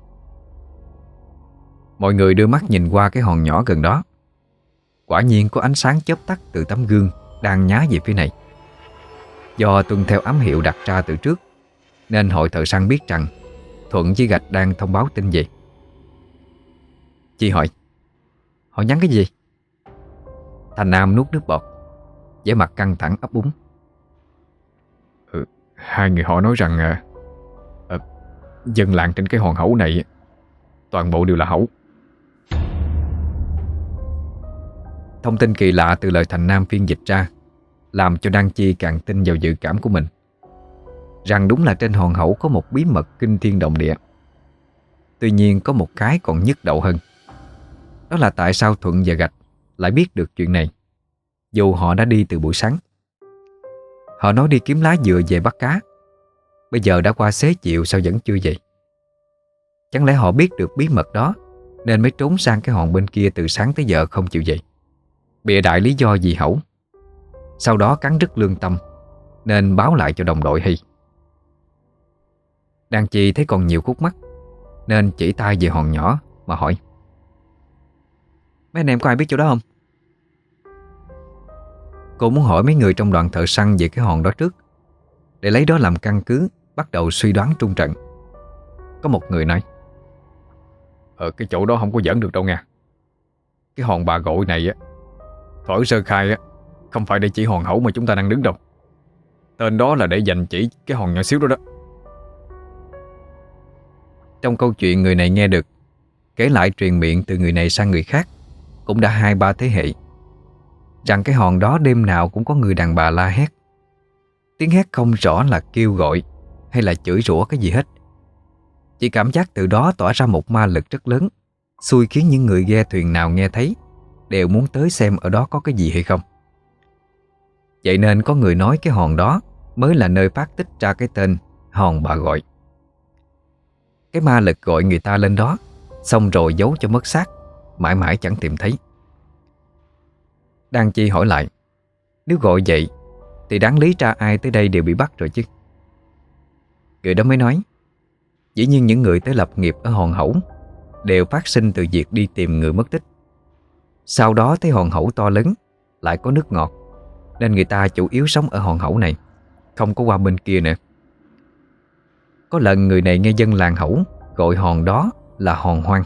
Mọi người đưa mắt nhìn qua cái hòn nhỏ gần đó. Quả nhiên có ánh sáng chớp tắt từ tấm gương đang nhá về phía này. Do tuân theo ám hiệu đặt ra từ trước, nên hội thợ săn biết rằng Thuận với Gạch đang thông báo tin gì. Chị hỏi: họ nhắn cái gì? Thành Nam nuốt nước bọt, vẻ mặt căng thẳng ấp úng. Ừ, hai người họ nói rằng à, à, dân làng trên cái hòn hổ này toàn bộ đều là hổ. Thông tin kỳ lạ từ lời Thành Nam phiên dịch ra làm cho Đan Chi càng tin vào dự cảm của mình, rằng đúng là trên hòn hổ có một bí mật kinh thiên động địa. Tuy nhiên có một cái còn nhức đầu hơn. Đó là tại sao Thuận và Gạch lại biết được chuyện này, dù họ đã đi từ buổi sáng. Họ nói đi kiếm lá dừa về bắt cá. Bây giờ đã qua xế chiều sao vẫn chưa về? Chẳng lẽ họ biết được bí mật đó nên mới trốn sang cái hòn bên kia từ sáng tới giờ không chịu về, bịa đại lý do gì hẩu, sau đó cắn rứt lương tâm nên báo lại cho đồng đội hay? Đan Chi thấy còn nhiều khúc mắc nên chỉ tay về hòn nhỏ mà hỏi: mấy anh em có ai biết chỗ đó không? Cô muốn hỏi mấy người trong đoàn thợ săn về cái hòn đó trước, để lấy đó làm căn cứ bắt đầu suy đoán trung trận. Có một người nói: Ờ cái chỗ đó không có dẫn được đâu nha. Cái hòn bà gội này á, thuở sơ khai á, không phải để chỉ hòn hẩu mà chúng ta đang đứng đâu. Tên đó là để dành chỉ cái hòn nhỏ xíu đó đó. Trong câu chuyện người này nghe được, kể lại truyền miệng từ người này sang người khác, cũng đã hai ba thế hệ, rằng cái hòn đó đêm nào cũng có người đàn bà la hét. Tiếng hét không rõ là kêu gọi hay là chửi rủa cái gì hết. Chỉ cảm giác từ đó tỏa ra một ma lực rất lớn, xui khiến những người ghe thuyền nào nghe thấy đều muốn tới xem ở đó có cái gì hay không. Vậy nên có người nói cái hòn đó mới là nơi phát tích ra cái tên hòn bà gọi. Cái ma lực gọi người ta lên đó, xong rồi giấu cho mất xác, mãi mãi chẳng tìm thấy. Đan Chi hỏi lại, nếu gọi vậy thì đáng lý ra ai tới đây đều bị bắt rồi chứ. Người đó mới nói, dĩ nhiên những người tới lập nghiệp ở hòn Hẩu đều phát sinh từ việc đi tìm người mất tích. Sau đó thấy hòn Hẩu to lớn, lại có nước ngọt, nên người ta chủ yếu sống ở hòn Hẩu này, không có qua bên kia nữa. Có lần người này nghe dân làng Hẩu gọi hòn đó là hòn hoang.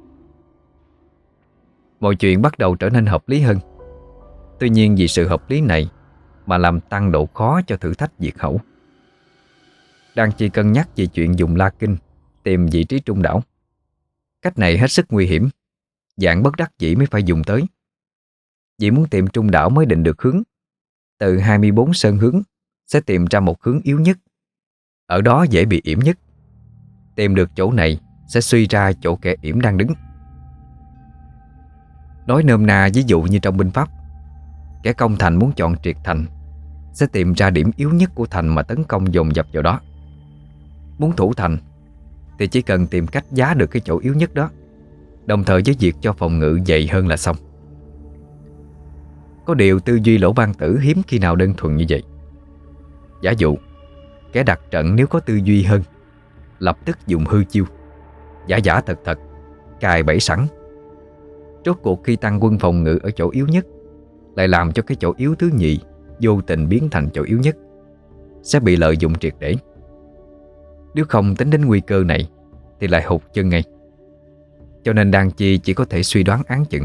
Mọi chuyện bắt đầu trở nên hợp lý hơn. Tuy nhiên vì sự hợp lý này mà làm tăng độ khó cho thử thách diệt Hẩu. Đang chỉ cân nhắc về chuyện dùng La Kinh tìm vị trí trung đảo. Cách này hết sức nguy hiểm, dạng bất đắc dĩ mới phải dùng tới. Vì muốn tìm trung đảo mới định được hướng. Từ hai mươi bốn sơn hướng sẽ tìm ra một hướng yếu nhất, ở đó dễ bị yểm nhất. Tìm được chỗ này sẽ suy ra chỗ kẻ yểm đang đứng. Nói nôm na, ví dụ như trong binh pháp, kẻ công thành muốn chọn triệt thành sẽ tìm ra điểm yếu nhất của thành mà tấn công dồn dập vào đó. Muốn thủ thành thì chỉ cần tìm cách giá được cái chỗ yếu nhất đó, đồng thời với việc cho phòng ngự dày hơn là xong. Có điều tư duy Lỗ Ban Tử hiếm khi nào đơn thuần như vậy. Giả dụ kẻ đặt trận nếu có tư duy hơn, lập tức dùng hư chiêu, giả giả thật thật, cài bẫy sẵn. Rốt cuộc khi tăng quân phòng ngự ở chỗ yếu nhất, lại làm cho cái chỗ yếu thứ nhì vô tình biến thành chỗ yếu nhất, sẽ bị lợi dụng triệt để. Nếu không tính đến nguy cơ này thì lại hụt chân ngay. Cho nên Đan Chi chỉ có thể suy đoán án chừng.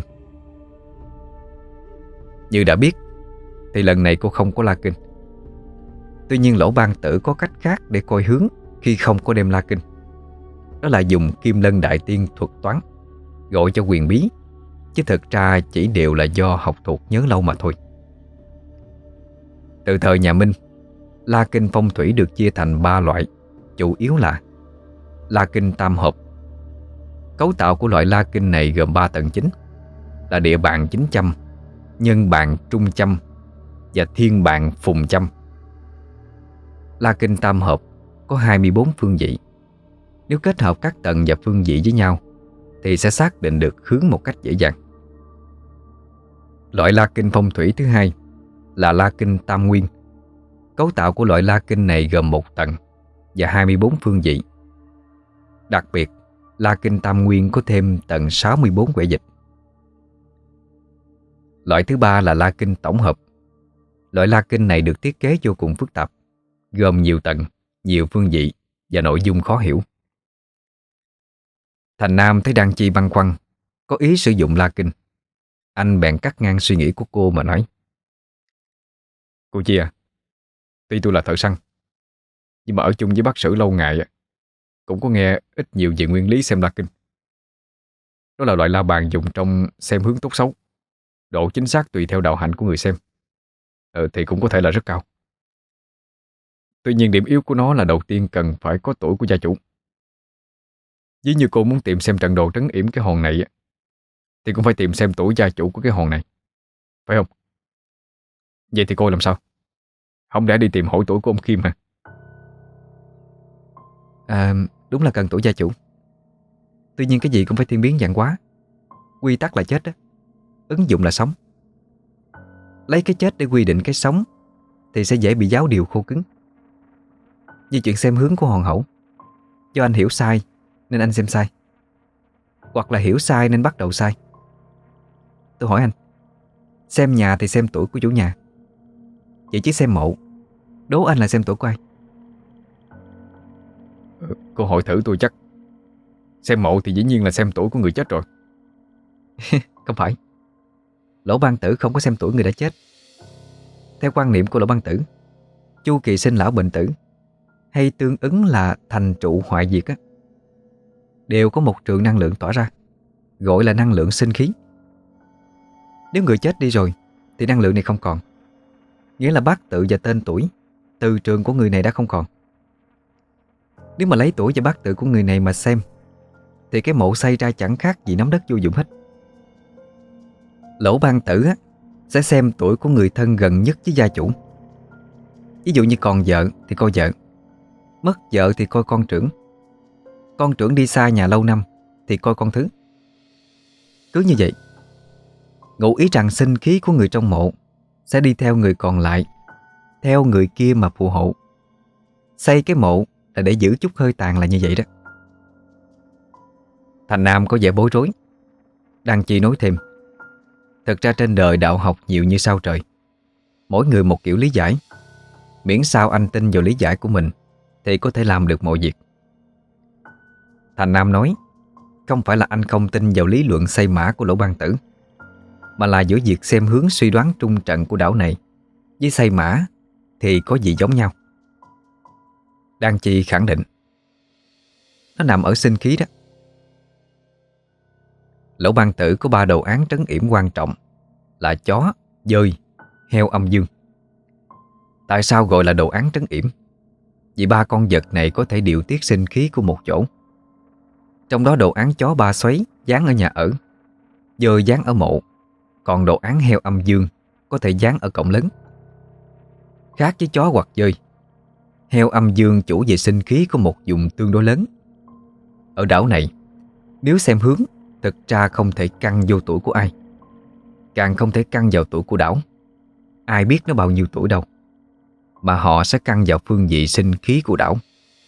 Như đã biết thì lần này cô không có La Kinh. Tuy nhiên Lỗ Ban Tử có cách khác để coi hướng khi không có đem La Kinh. Đó là dùng Kim Lân Đại Tiên thuật toán, gọi cho quyền bí, chứ thực ra chỉ đều là do học thuộc nhớ lâu mà thôi. Từ thời nhà Minh, La Kinh phong thủy được chia thành ba loại, chủ yếu là La Kinh tam hợp. Cấu tạo của loại La Kinh này gồm ba tầng chính, là địa bàn chính châm, nhân bàn trung châm và thiên bàn phùng châm. La Kinh tam hợp có hai mươi bốn phương vị. Nếu kết hợp các tầng và phương vị với nhau thì sẽ xác định được hướng một cách dễ dàng. Loại La Kinh phong thủy thứ hai là La Kinh tam nguyên. Cấu tạo của loại La Kinh này gồm một tầng và hai mươi bốn phương vị. Đặc biệt, La Kinh tam nguyên có thêm tầng sáu mươi bốn quẻ dịch. Loại thứ ba là La Kinh tổng hợp. Loại La Kinh này được thiết kế vô cùng phức tạp, gồm nhiều tầng, nhiều phương vị và nội dung khó hiểu. Thành Nam thấy Đan Chi băn khoăn, có ý sử dụng La Kinh. Anh bèn cắt ngang suy nghĩ của cô mà nói, cô Chi à, tuy tôi là thợ săn, nhưng mà ở chung với bác Sử lâu ngày cũng có nghe ít nhiều về nguyên lý xem La Kinh. Đó là loại la bàn dùng trong xem hướng tốt xấu, độ chính xác tùy theo đạo hạnh của người xem, ờ, thì cũng có thể là rất cao. Tuy nhiên điểm yếu của nó là đầu tiên cần phải có tuổi của gia chủ. Ví như cô muốn tìm xem trận đồ trấn yểm cái hòn này thì cũng phải tìm xem tuổi gia chủ của cái hòn này, phải không? Vậy thì cô làm sao? Không để đi tìm hỏi tuổi của ông Kim hả? À, đúng là cần tuổi gia chủ. Tuy nhiên cái gì cũng phải thiên biến vạn hóa. Quy tắc là chết đó, ứng dụng là sống. Lấy cái chết để quy định cái sống thì sẽ dễ bị giáo điều khô cứng. Như chuyện xem hướng của hòn Hẩu, do anh hiểu sai nên anh xem sai, hoặc là hiểu sai nên bắt đầu sai. Tôi hỏi anh, xem nhà thì xem tuổi của chủ nhà, vậy chứ xem mộ, đố anh là xem tuổi của ai? Cô hỏi thử tôi chắc. Xem mộ thì dĩ nhiên là xem tuổi của người chết rồi. Không phải. Lỗ Ban Tử không có xem tuổi người đã chết. Theo quan niệm của Lỗ Ban Tử, chu kỳ sinh lão bệnh tử hay tương ứng là thành trụ hoại diệt á. đều có một trường năng lượng tỏa ra, gọi là năng lượng sinh khí. Nếu người chết đi rồi thì năng lượng này không còn, nghĩa là bát tự và tên tuổi, từ trường của người này đã không còn. Nếu mà lấy tuổi và bát tự của người này mà xem thì cái mộ xây ra chẳng khác gì nắm đất vô dụng hết. Lỗ ban tử á, sẽ xem tuổi của người thân gần nhất với gia chủ. Ví dụ như còn vợ thì coi vợ, mất vợ thì coi con trưởng, con trưởng đi xa nhà lâu năm thì coi con thứ. Cứ như vậy, ngụ ý rằng sinh khí của người trong mộ sẽ đi theo người còn lại, theo người kia mà phù hộ. Xây cái mộ là để giữ chút hơi tàn là như vậy đó. Thành Nam có vẻ bối rối. Đăng Chi nói thêm: thật ra trên đời đạo học nhiều như sao trời, mỗi người một kiểu lý giải. Miễn sao anh tin vào lý giải của mình thì có thể làm được mọi việc. Thành Nam nói: không phải là anh không tin vào lý luận xây mã của Lỗ Ban Tử, mà là giữa việc xem hướng suy đoán trung trận của đảo này với xây mã thì có gì giống nhau. Đan Chi khẳng định: nó nằm ở sinh khí đó. Lỗ Ban Tử có ba đồ án trấn yểm quan trọng là chó, dơi, heo âm dương. Tại sao gọi là đồ án trấn yểm? Vì ba con vật này có thể điều tiết sinh khí của một chỗ. Trong đó đồ án chó ba xoáy dán ở nhà ở, dơi dán ở mộ, còn đồ án heo âm dương có thể dán ở cổng lớn. Khác với chó hoặc dơi, heo âm dương chủ về sinh khí của một vùng tương đối lớn. Ở đảo này, nếu xem hướng, thực ra không thể căn vô tuổi của ai, càng không thể căn vào tuổi của đảo. Ai biết nó bao nhiêu tuổi đâu, mà họ sẽ căn vào phương vị sinh khí của đảo.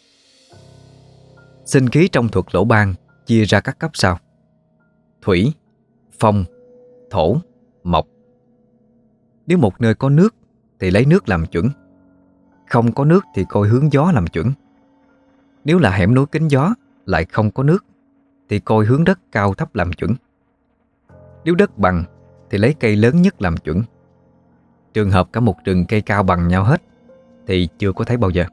Sinh khí trong thuật Lỗ Ban chia ra các cấp sau: thủy, phong, thổ, mộc. Nếu một nơi có nước thì lấy nước làm chuẩn, không có nước thì coi hướng gió làm chuẩn. Nếu là hẻm núi kín gió lại không có nước thì coi hướng đất cao thấp làm chuẩn. Nếu đất bằng thì lấy cây lớn nhất làm chuẩn. Trường hợp cả một rừng cây cao bằng nhau hết thì chưa có thấy bao giờ.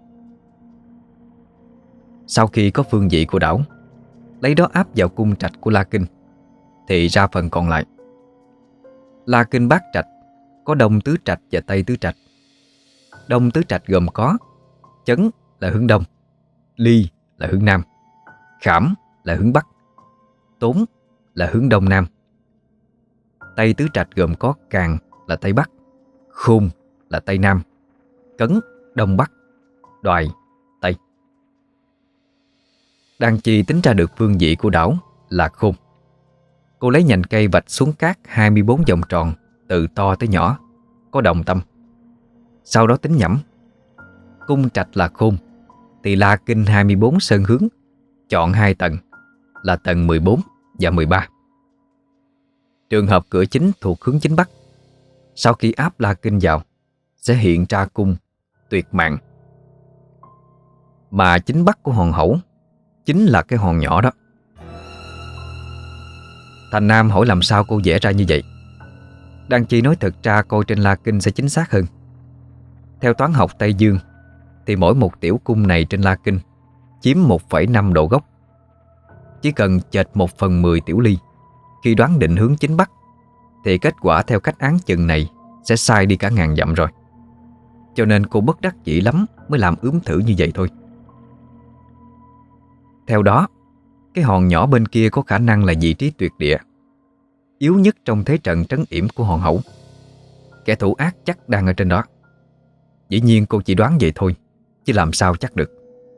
Sau khi có phương vị của đảo, lấy đó áp vào cung trạch của La Kinh thì ra phần còn lại. La Kinh bát trạch có đông tứ trạch và tây tứ trạch. Đông tứ trạch gồm có Chấn là hướng đông, Ly là hướng nam, Khảm là hướng bắc, Tốn là hướng đông nam. Tây tứ trạch gồm có Càn là tây bắc, Khôn là tây nam, Cấn đông bắc, Đoài tây. Đan Chi tính ra được phương vị của đảo là Khôn. Cô lấy nhành cây vạch xuống cát hai mươi bốn vòng tròn từ to tới nhỏ, có đồng tâm. Sau đó tính nhẩm: cung trạch là Khôn thì La Kinh hai mươi bốn sơn hướng, chọn hai tầng là tầng mười bốn và mười ba. Trường hợp cửa chính thuộc hướng chính bắc, sau khi áp La Kinh vào sẽ hiện ra cung Tuyệt Mạng. Mà chính bắc của hòn hẩu chính là cái hòn nhỏ đó. Thành Nam hỏi làm sao cô vẽ ra như vậy. Đan Chi nói thật ra coi trên La Kinh sẽ chính xác hơn. Theo toán học Tây Dương thì mỗi một tiểu cung này trên La Kinh chiếm một phẩy năm độ góc. Chỉ cần chệch một phần mười tiểu ly khi đoán định hướng chính bắc thì kết quả theo cách án chừng này sẽ sai đi cả ngàn dặm rồi. Cho nên cô bất đắc dĩ lắm mới làm ướm thử như vậy thôi. Theo đó, cái hòn nhỏ bên kia có khả năng là vị trí tuyệt địa, yếu nhất trong thế trận trấn yểm của hòn hẩu. Kẻ thủ ác chắc đang ở trên đó. Dĩ nhiên cô chỉ đoán vậy thôi, chứ làm sao chắc được.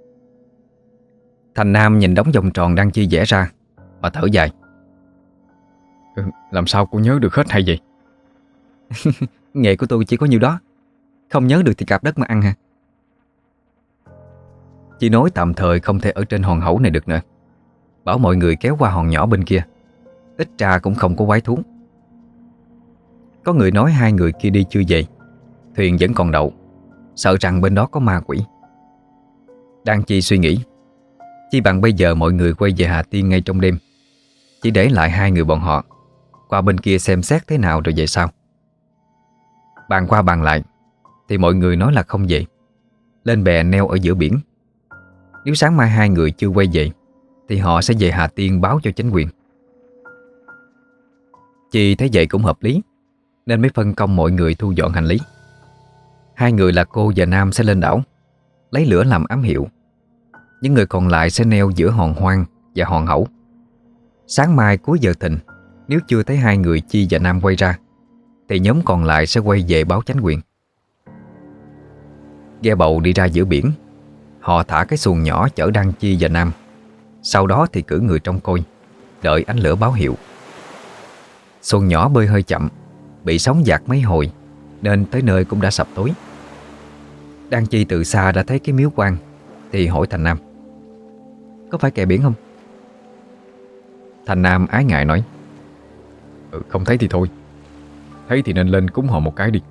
Thành Nam nhìn đống vòng tròn đang Chi vẽ ra mà thở dài: ừ, làm sao cô nhớ được hết hay vậy? Nghề của tôi chỉ có nhiêu đó, không nhớ được thì cạp đất mà ăn hả? Chị nói tạm thời không thể ở trên hòn hẩu này được nữa, bảo mọi người kéo qua hòn nhỏ bên kia, ít ra cũng không có quái thú. Có người nói hai người kia đi chưa về, thuyền vẫn còn đậu, sợ rằng bên đó có ma quỷ. Đang Chi suy nghĩ, chi bằng bây giờ mọi người quay về Hà Tiên ngay trong đêm, chỉ để lại hai người bọn họ qua bên kia xem xét thế nào rồi về sau. Bàn qua bàn lại thì mọi người nói là không về, lên bè neo ở giữa biển. Nếu sáng mai hai người chưa quay về thì họ sẽ về Hà Tiên báo cho chính quyền. Chi thấy vậy cũng hợp lý, nên mới phân công mọi người thu dọn hành lý. Hai người là cô và Nam sẽ lên đảo, lấy lửa làm ám hiệu. Những người còn lại sẽ neo giữa hòn Hoang và hòn Hẩu. Sáng mai cuối giờ thìn, nếu chưa thấy hai người Chi và Nam quay ra, thì nhóm còn lại sẽ quay về báo chánh quyền. Ghe bầu đi ra giữa biển. Họ thả cái xuồng nhỏ chở Đan Chi và Nam. Sau đó thì cử người trông coi, đợi ánh lửa báo hiệu. Xuồng nhỏ bơi hơi chậm, bị sóng dạt mấy hồi, nên tới nơi cũng đã sập tối. Đan Chi từ xa đã thấy cái miếu quan, thì hỏi Thành Nam: "Có phải kè biển không?" Thành Nam ái ngại nói: ừ, "Không thấy thì thôi, thấy thì nên lên cúng họ một cái đi."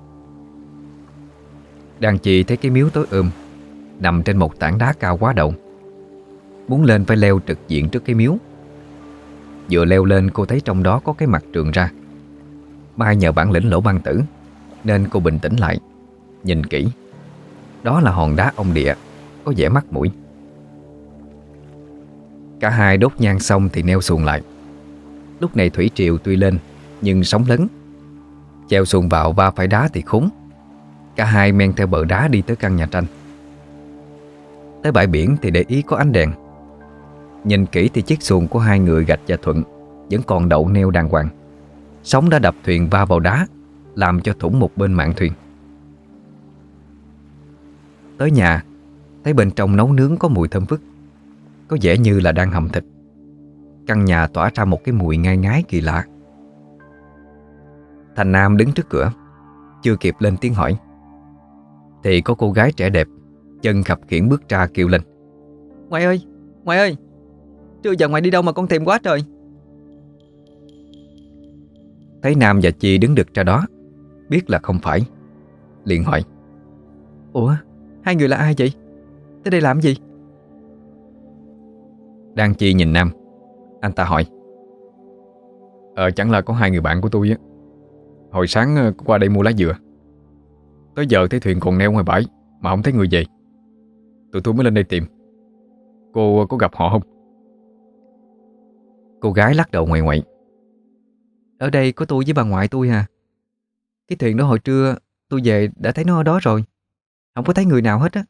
Đan Chi thấy cái miếu tối ôm, nằm trên một tảng đá cao quá đầu. Muốn lên phải leo trực diện trước cái miếu. Vừa leo lên cô thấy trong đó có cái mặt trườn ra. Mai nhờ bản lĩnh Lỗ Băng Tử, nên cô bình tĩnh lại, nhìn kỹ. Đó là hòn đá ông địa, có vẻ mắc mũi. Cả hai đốt nhang xong thì neo xuồng lại. Lúc này thủy triều tuy lên, nhưng sóng lớn. Chèo xuồng vào va phải đá thì khốn. Cả hai men theo bờ đá đi tới căn nhà tranh. Tới bãi biển thì để ý có ánh đèn. Nhìn kỹ thì chiếc xuồng của hai người Gạch và Thuận vẫn còn đậu neo đàng hoàng. Sóng đã đập thuyền va vào đá, làm cho thủng một bên mạn thuyền. Tới nhà, thấy bên trong nấu nướng có mùi thơm phức, có vẻ như là đang hầm thịt. Căn nhà tỏa ra một cái mùi ngai ngái kỳ lạ. Thành Nam đứng trước cửa, chưa kịp lên tiếng hỏi, thì có cô gái trẻ đẹp, chân khập khiễng bước ra kêu lên: "Ngoại ơi, ngoại ơi, trưa giờ ngoại đi đâu mà con thèm quá trời." Thấy Nam và Chi đứng đực ra đó, biết là không phải, liền hỏi: "Ủa, hai người là ai vậy? Tới đây làm gì?" Đan Chi nhìn Nam. Anh ta hỏi: Ờ chẳng là có hai người bạn của tôi á. Hồi sáng ờ, qua đây mua lá dừa. Tới giờ thấy thuyền còn neo ngoài bãi mà không thấy người về. Tụi tôi mới lên đây tìm. Cô có gặp họ không? Cô gái lắc đầu ngoại ngoại: "Ở đây có tôi với bà ngoại tôi à. Cái thuyền đó hồi trưa tôi về đã thấy nó ở đó rồi. Không có thấy người nào hết á."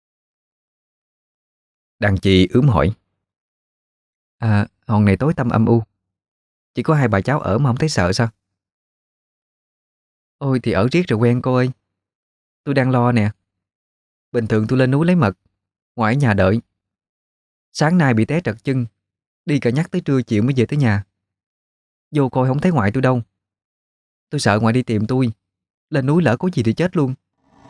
Đan Chi ướm hỏi: "À, hòn này tối tăm âm u, chỉ có hai bà cháu ở mà không thấy sợ sao?" "Ôi thì ở riết rồi quen cô ơi. Tôi đang lo nè. Bình thường tôi lên núi lấy mật, ngoại ở nhà đợi. Sáng nay bị té trật chân, đi cả nhắc tới trưa chiều mới về tới nhà. Vô coi không thấy ngoại tôi đâu. Tôi sợ ngoại đi tìm tôi, lên núi lỡ có gì thì chết luôn."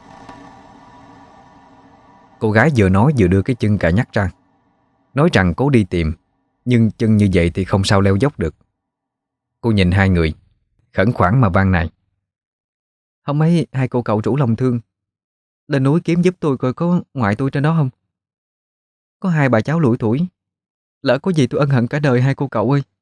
Cô gái vừa nói vừa đưa cái chân cà nhắc ra, nói rằng cố đi tìm, nhưng chân như vậy thì không sao leo dốc được. Cô nhìn hai người, khẩn khoản mà van nài: "Không mấy hai cô cậu chủ lòng thương, lên núi kiếm giúp tôi coi có ngoại tôi trên đó không. Có hai bà cháu lủi thủi, lỡ có gì tôi ân hận cả đời hai cô cậu ơi."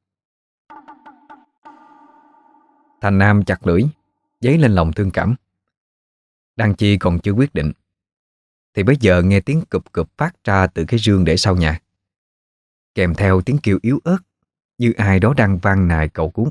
Thành Nam chặt lưỡi, dấy lên lòng thương cảm. Đan Chi còn chưa quyết định, thì bây giờ nghe tiếng cụp cụp phát ra từ cái rương để sau nhà, kèm theo tiếng kêu yếu ớt như ai đó đang van nài cầu cứu.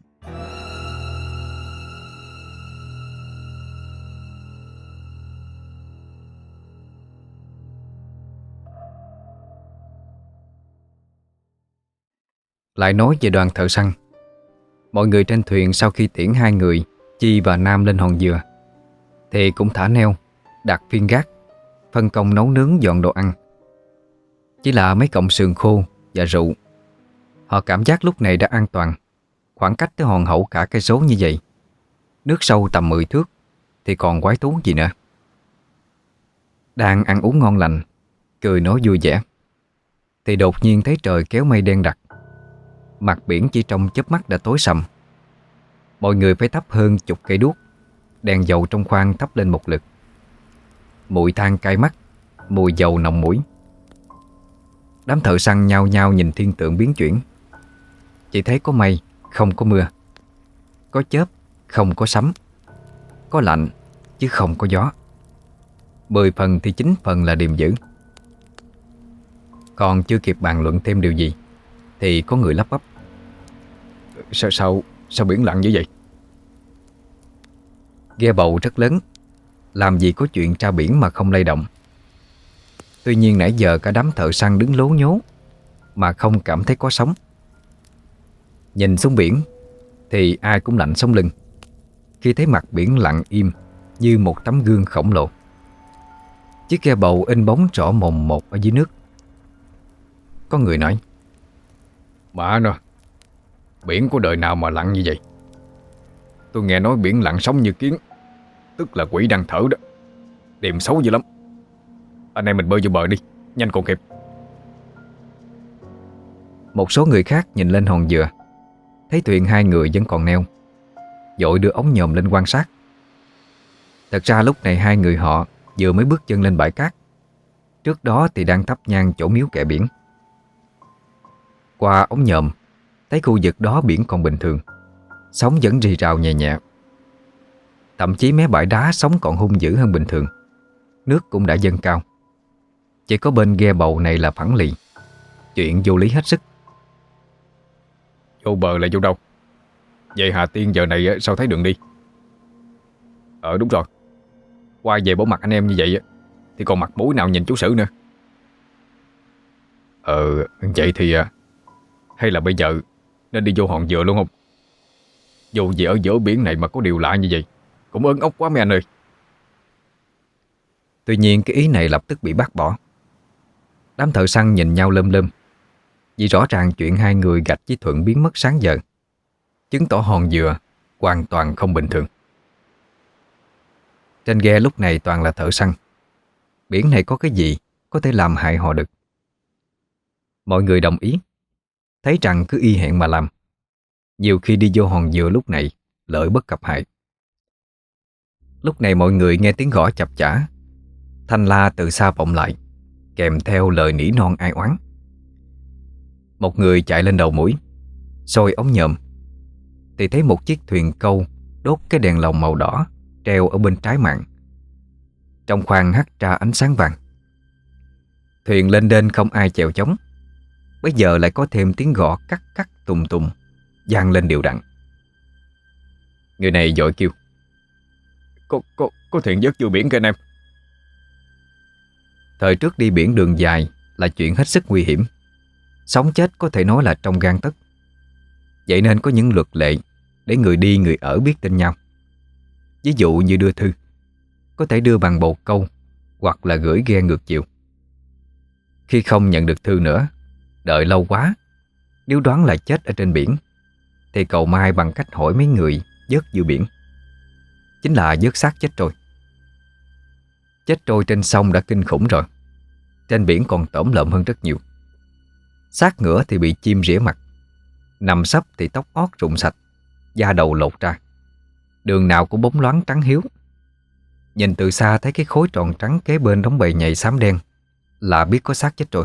Lại nói về đoàn thợ săn. Mọi người trên thuyền sau khi tiễn hai người Chi và Nam lên hòn dừa thì cũng thả neo, đặt phiên gác, phân công nấu nướng dọn đồ ăn. Chỉ là mấy cọng sườn khô và rượu. Họ cảm giác lúc này đã an toàn. Khoảng cách tới hòn Hẩu cả cây số như vậy, nước sâu tầm mười thước, thì còn quái thú gì nữa. Đang ăn uống ngon lành, cười nói vui vẻ, thì đột nhiên thấy trời kéo mây đen đặc. Mặt biển chỉ trong chớp mắt đã tối sầm. Mọi người phải thắp hơn chục cây đuốc, đèn dầu trong khoang thắp lên một lượt. Mùi than cay mắt, mùi dầu nồng mũi. Đám thợ săn nhao nhao nhìn thiên tượng biến chuyển. Chỉ thấy có mây, không có mưa. Có chớp, không có sấm. Có lạnh, chứ không có gió. Mười phần thì chín phần là điềm dữ. Còn chưa kịp bàn luận thêm điều gì, thì có người lắp bắp: Sao sao sao biển lặng như vậy? Ghe bầu rất lớn, làm gì có chuyện tra biển mà không lay động. Tuy nhiên nãy giờ cả đám thợ săn đứng lố nhố mà không cảm thấy có sóng. Nhìn xuống biển thì ai cũng lạnh sống lưng khi thấy mặt biển lặng im như một tấm gương khổng lồ. Chiếc ghe bầu in bóng rõ mồn một ở dưới nước. Có người nói: Mà nó, biển của đời nào mà lặng như vậy? Tôi nghe nói biển lặng sóng như kiến, tức là quỷ đang thở đó. Đêm xấu dữ lắm. Anh em mình bơi vô bờ đi, nhanh còn kịp. Một số người khác nhìn lên hòn dừa, thấy thuyền hai người vẫn còn neo, vội đưa ống nhòm lên quan sát. Thật ra lúc này hai người họ vừa mới bước chân lên bãi cát, trước đó thì đang thắp nhang chỗ miếu kẻ biển. Qua ống nhòm thấy khu vực đó biển còn bình thường, sóng vẫn rì rào nhẹ nhẹ. Thậm chí mé bãi đá sóng còn hung dữ hơn bình thường, nước cũng đã dâng cao. Chỉ có bên ghe bầu này là phẳng lì, chuyện vô lý hết sức. Vô bờ là vô đâu? Vậy Hà Tiên giờ này sao thấy đường đi? Ờ đúng rồi, qua về bỏ mặt anh em như vậy thì còn mặt mũi nào nhìn chú Sử nữa. Ờ vậy thì hay là bây giờ nên đi vô hòn dừa luôn không? Dù gì ở giữa biển này mà có điều lạ như vậy cũng ớn ốc quá mấy anh ơi. Tuy nhiên cái ý này lập tức bị bác bỏ. Đám thợ săn nhìn nhau lơm lơm, vì rõ ràng chuyện hai người Gạch với Thuận biến mất sáng giờ chứng tỏ hòn dừa hoàn toàn không bình thường. Trên ghe lúc này toàn là thợ săn. Biển này có cái gì có thể làm hại họ được? Mọi người đồng ý, thấy rằng cứ y hẹn mà làm. Nhiều khi đi vô hòn dừa lúc này lợi bất cập hại. Lúc này mọi người nghe tiếng gõ chập chả, thanh la từ xa vọng lại, kèm theo lời nỉ non ai oán. Một người chạy lên đầu mũi, soi ống nhòm, thì thấy một chiếc thuyền câu đốt cái đèn lồng màu đỏ treo ở bên trái mạn. Trong khoang hắt ra ánh sáng vàng. Thuyền lên đên không ai chèo chống. Bây giờ lại có thêm tiếng gõ cắt cắt tùng tùng vang lên đều đặn. Người này vội kêu: Có, có, có thuyền vớt vô biển kìa anh em. Thời trước đi biển đường dài là chuyện hết sức nguy hiểm. Sống chết có thể nói là trong gang tấc. Vậy nên có những luật lệ để người đi người ở biết tin nhau. Ví dụ như đưa thư, có thể đưa bằng bồ câu hoặc là gửi ghe ngược chiều. Khi không nhận được thư nữa, đợi lâu quá, nếu đoán là chết ở trên biển, thì cầu may bằng cách hỏi mấy người vớt dưới biển. Chính là vớt xác chết trôi. Chết trôi trên sông đã kinh khủng rồi, trên biển còn tởm lợm hơn rất nhiều. Xác ngửa thì bị chim rỉa mặt, nằm sấp thì tóc ót rụng sạch, da đầu lột ra, đường nào cũng bóng loáng trắng hiếu. Nhìn từ xa thấy cái khối tròn trắng kế bên đống bầy nhầy xám đen là biết có xác chết rồi.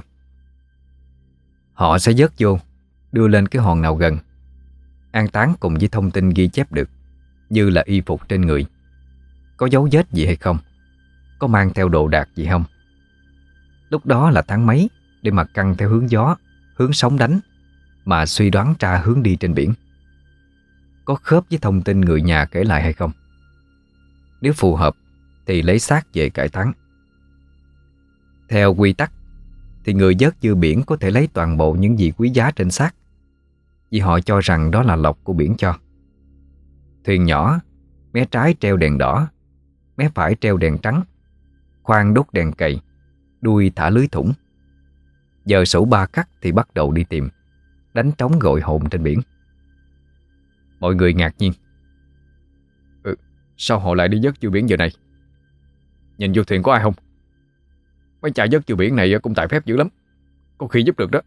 Họ sẽ vớt vô, đưa lên cái hòn nào gần, an táng cùng với thông tin ghi chép được, như là y phục trên người, có dấu vết gì hay không, có mang theo đồ đạc gì không. Lúc đó là tháng mấy để mà căn theo hướng gió, hướng sóng đánh mà suy đoán ra hướng đi trên biển. Có khớp với thông tin người nhà kể lại hay không. Nếu phù hợp thì lấy xác về cải táng. Theo quy tắc thì người vớt dư biển có thể lấy toàn bộ những gì quý giá trên xác, vì họ cho rằng đó là lộc của biển cho. Thuyền nhỏ, mé trái treo đèn đỏ, mé phải treo đèn trắng, khoang đốt đèn cầy, đuôi thả lưới thủng. Giờ sủ ba cắt thì bắt đầu đi tìm, đánh trống gọi hồn trên biển. Mọi người ngạc nhiên: ừ, Sao họ lại đi vớt dư biển giờ này? Nhìn vô thuyền có ai không? Mấy chài vớt dư biển này cũng tài phép dữ lắm, có khi giúp được đó.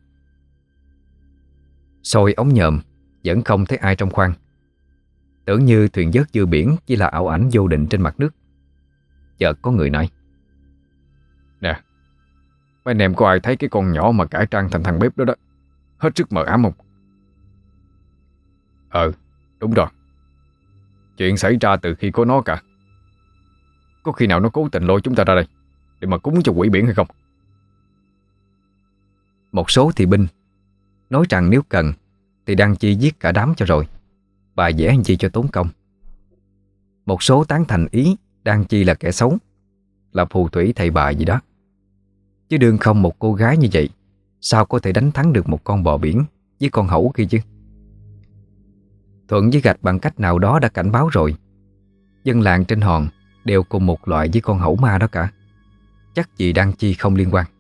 Soi ống nhòm vẫn không thấy ai trong khoang. Tưởng như thuyền vớt dư biển chỉ là ảo ảnh vô định trên mặt nước. Chợt có người nói: Nè, mấy anh em có ai thấy cái con nhỏ mà cải trang thành thằng bếp đó đó, hết sức mờ ám không? Ờ, đúng rồi. Chuyện xảy ra từ khi có nó cả. Có khi nào nó cố tình lôi chúng ta ra đây để mà cúng cho quỷ biển hay không? Một số thì binh nói rằng nếu cần thì Đăng Chi giết cả đám cho rồi, bà vẽ làm chi cho tốn công. Một số tán thành ý Đăng Chi là kẻ xấu, là phù thủy thầy bà gì đó. Chứ đương không một cô gái như vậy sao có thể đánh thắng được một con bò biển với con hẩu kia chứ. Thuận với Gạch bằng cách nào đó đã cảnh báo rồi, dân làng trên hòn đều cùng một loại với con hẩu ma đó cả. Chắc gì Đăng Chi không liên quan.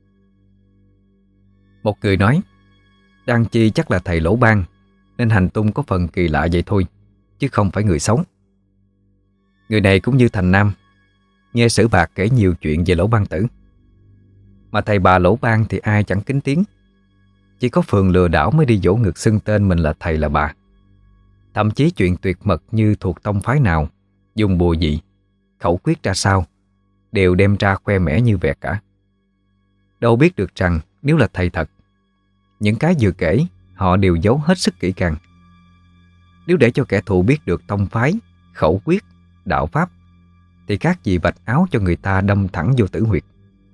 Một người nói Đăng Chi chắc là thầy lỗ ban, nên hành tung có phần kỳ lạ vậy thôi, chứ không phải người xấu. Người này cũng như Thành Nam, nghe Sử Bạc kể nhiều chuyện về Lỗ Ban Tử. Mà thầy bà Lỗ Ban thì ai chẳng kính tiếng, chỉ có Phường lừa đảo mới đi vỗ ngực xưng tên mình là thầy là bà. Thậm chí chuyện tuyệt mật như thuộc tông phái nào, dùng bùa gì, khẩu quyết ra sao, đều đem ra khoe mẽ như vẹt cả. Đâu biết được rằng nếu là thầy thật, những cái vừa kể họ đều giấu hết sức kỹ càng. Nếu để cho kẻ thù biết được tông phái, khẩu quyết, đạo pháp, thì khác gì vạch áo cho người ta đâm thẳng vô tử huyệt.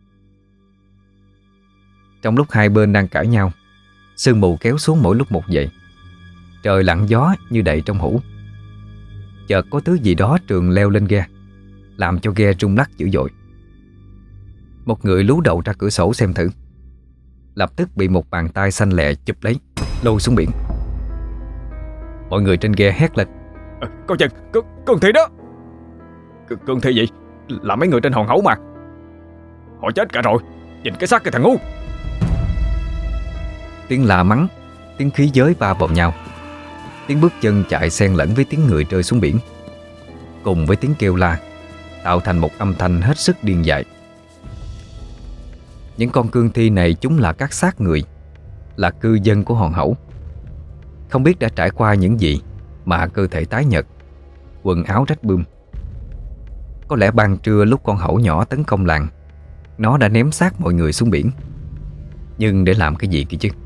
Trong lúc hai bên đang cãi nhau, sương mù kéo xuống mỗi lúc một vậy. Trời lặng gió như đậy trong hũ. Chợt có thứ gì đó trườn leo lên ghe, làm cho ghe rung lắc dữ dội. Một người lú đầu ra cửa sổ xem thử, lập tức bị một bàn tay xanh lẹ chụp lấy, lôi xuống biển. Mọi người trên ghe hét lên: à, Con chừng, con, con thi đó. C- Con thi gì? Là mấy người trên hòn hẩu mà. Họ chết cả rồi, nhìn cái xác cái thằng ngu. Tiếng la mắng, tiếng khí giới va vào nhau, tiếng bước chân chạy xen lẫn với tiếng người rơi xuống biển, cùng với tiếng kêu la, tạo thành một âm thanh hết sức điên dại. Những con cương thi này chúng là các xác người, là cư dân của hòn hẩu. Không biết đã trải qua những gì mà cơ thể tái nhợt, quần áo rách bươm. Có lẽ ban trưa lúc con hẩu nhỏ tấn công làng, nó đã ném xác mọi người xuống biển. Nhưng để làm cái gì kia chứ?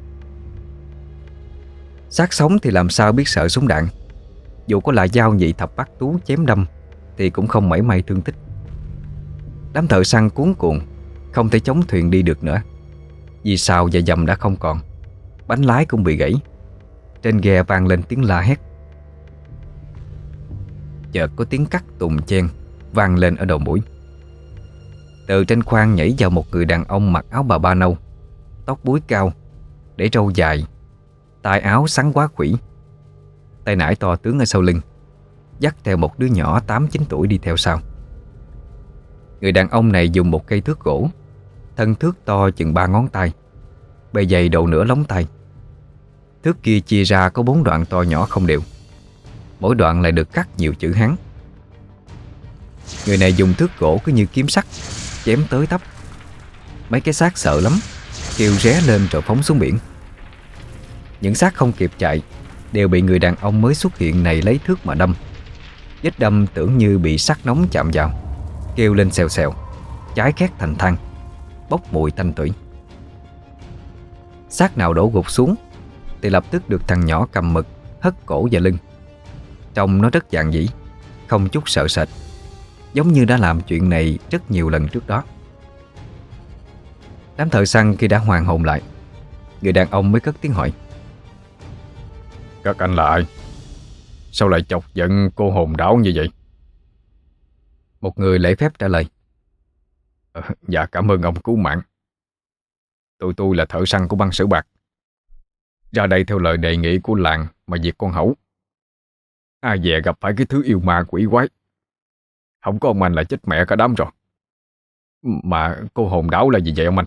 Xác sống thì làm sao biết sợ súng đạn. Dù có là dao nhị thập bát tú chém đâm thì cũng không mảy may thương tích. Đám thợ săn cuống cuồng, không thể chống thuyền đi được nữa, vì sào và dầm đã không còn, bánh lái cũng bị gãy. Trên ghe vang lên tiếng la hét. Chợt có tiếng cắt tùng chen vang lên ở đầu mũi. Từ trên khoang nhảy vào một người đàn ông mặc áo bà ba nâu, tóc búi cao, để râu dài, tay áo xắn quá khủy, tay nải to tướng ở sau lưng, dắt theo một đứa nhỏ tám chín tuổi đi theo sau. Người đàn ông này dùng một cây thước gỗ, thân thước to chừng ba ngón tay, bề dày đầu nửa lóng tay. Thước kia chia ra có bốn đoạn to nhỏ không đều, mỗi đoạn lại được cắt nhiều chữ Hán. Người này dùng thước gỗ cứ như kiếm sắt, chém tới tấp. Mấy cái xác sợ lắm, kêu ré lên rồi phóng xuống biển. Những xác không kịp chạy đều bị người đàn ông mới xuất hiện này lấy thước mà đâm. Vết đâm tưởng như bị sắt nóng chạm vào, kêu lên xèo xèo, cháy khét thành than, bốc mùi tanh tưởi. Xác nào đổ gục xuống thì lập tức được thằng nhỏ cầm mực hất cổ và lưng. Trông nó rất dạn dĩ, không chút sợ sệt, giống như đã làm chuyện này rất nhiều lần trước đó. Đám thợ săn khi đã hoàn hồn lại, người đàn ông mới cất tiếng hỏi: Các anh là ai? Sao lại chọc giận cô hồn đảo như vậy? Một người lễ phép trả lời: ờ, Dạ cảm ơn ông cứu mạng. Tụi tôi là thợ săn của băng Sử Bạc, ra đây theo lời đề nghị của làng mà diệt con hẩu. Ai dè gặp phải cái thứ yêu ma quỷ quái, không có ông anh là chết mẹ cả đám rồi. Mà cô hồn đảo là gì vậy ông anh?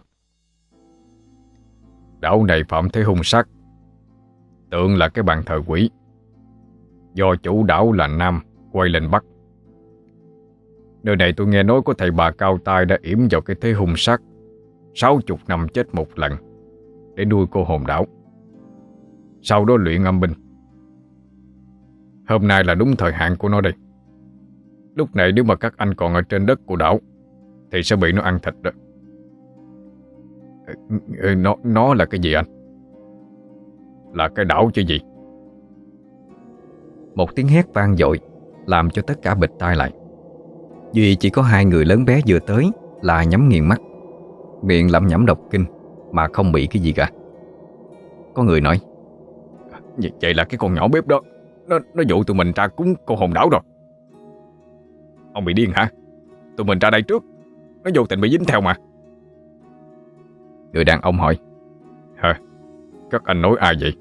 Đảo này phạm thế hung sát, tượng là cái bàn thờ quỷ, do chủ đảo là Nam quay lên Bắc. Nơi này tôi nghe nói có thầy bà cao tay đã yểm vào cái thế hung sát sáu chục năm chết một lần để nuôi cô hồn đảo, sau đó luyện âm binh. Hôm nay là đúng thời hạn của nó đây. Lúc này nếu mà các anh còn ở trên đất của đảo thì sẽ bị nó ăn thịt đó. Nó, nó là cái gì anh? Là cái đảo chứ gì? Một tiếng hét vang dội làm cho tất cả bịt tai lại. Duy chỉ có hai người lớn bé vừa tới là nhắm nghiền mắt, miệng lẩm nhẩm đọc kinh mà không bị cái gì cả. Có người nói: "Vậy vậy là cái con nhỏ bếp đó Nó nó dụ tụi mình ra cúng cô hồn đảo rồi." "Ông bị điên hả? Tụi mình ra đây trước, nó vô tình bị dính theo mà." Người đàn ông hỏi: "Hả? Các anh nói ai vậy?"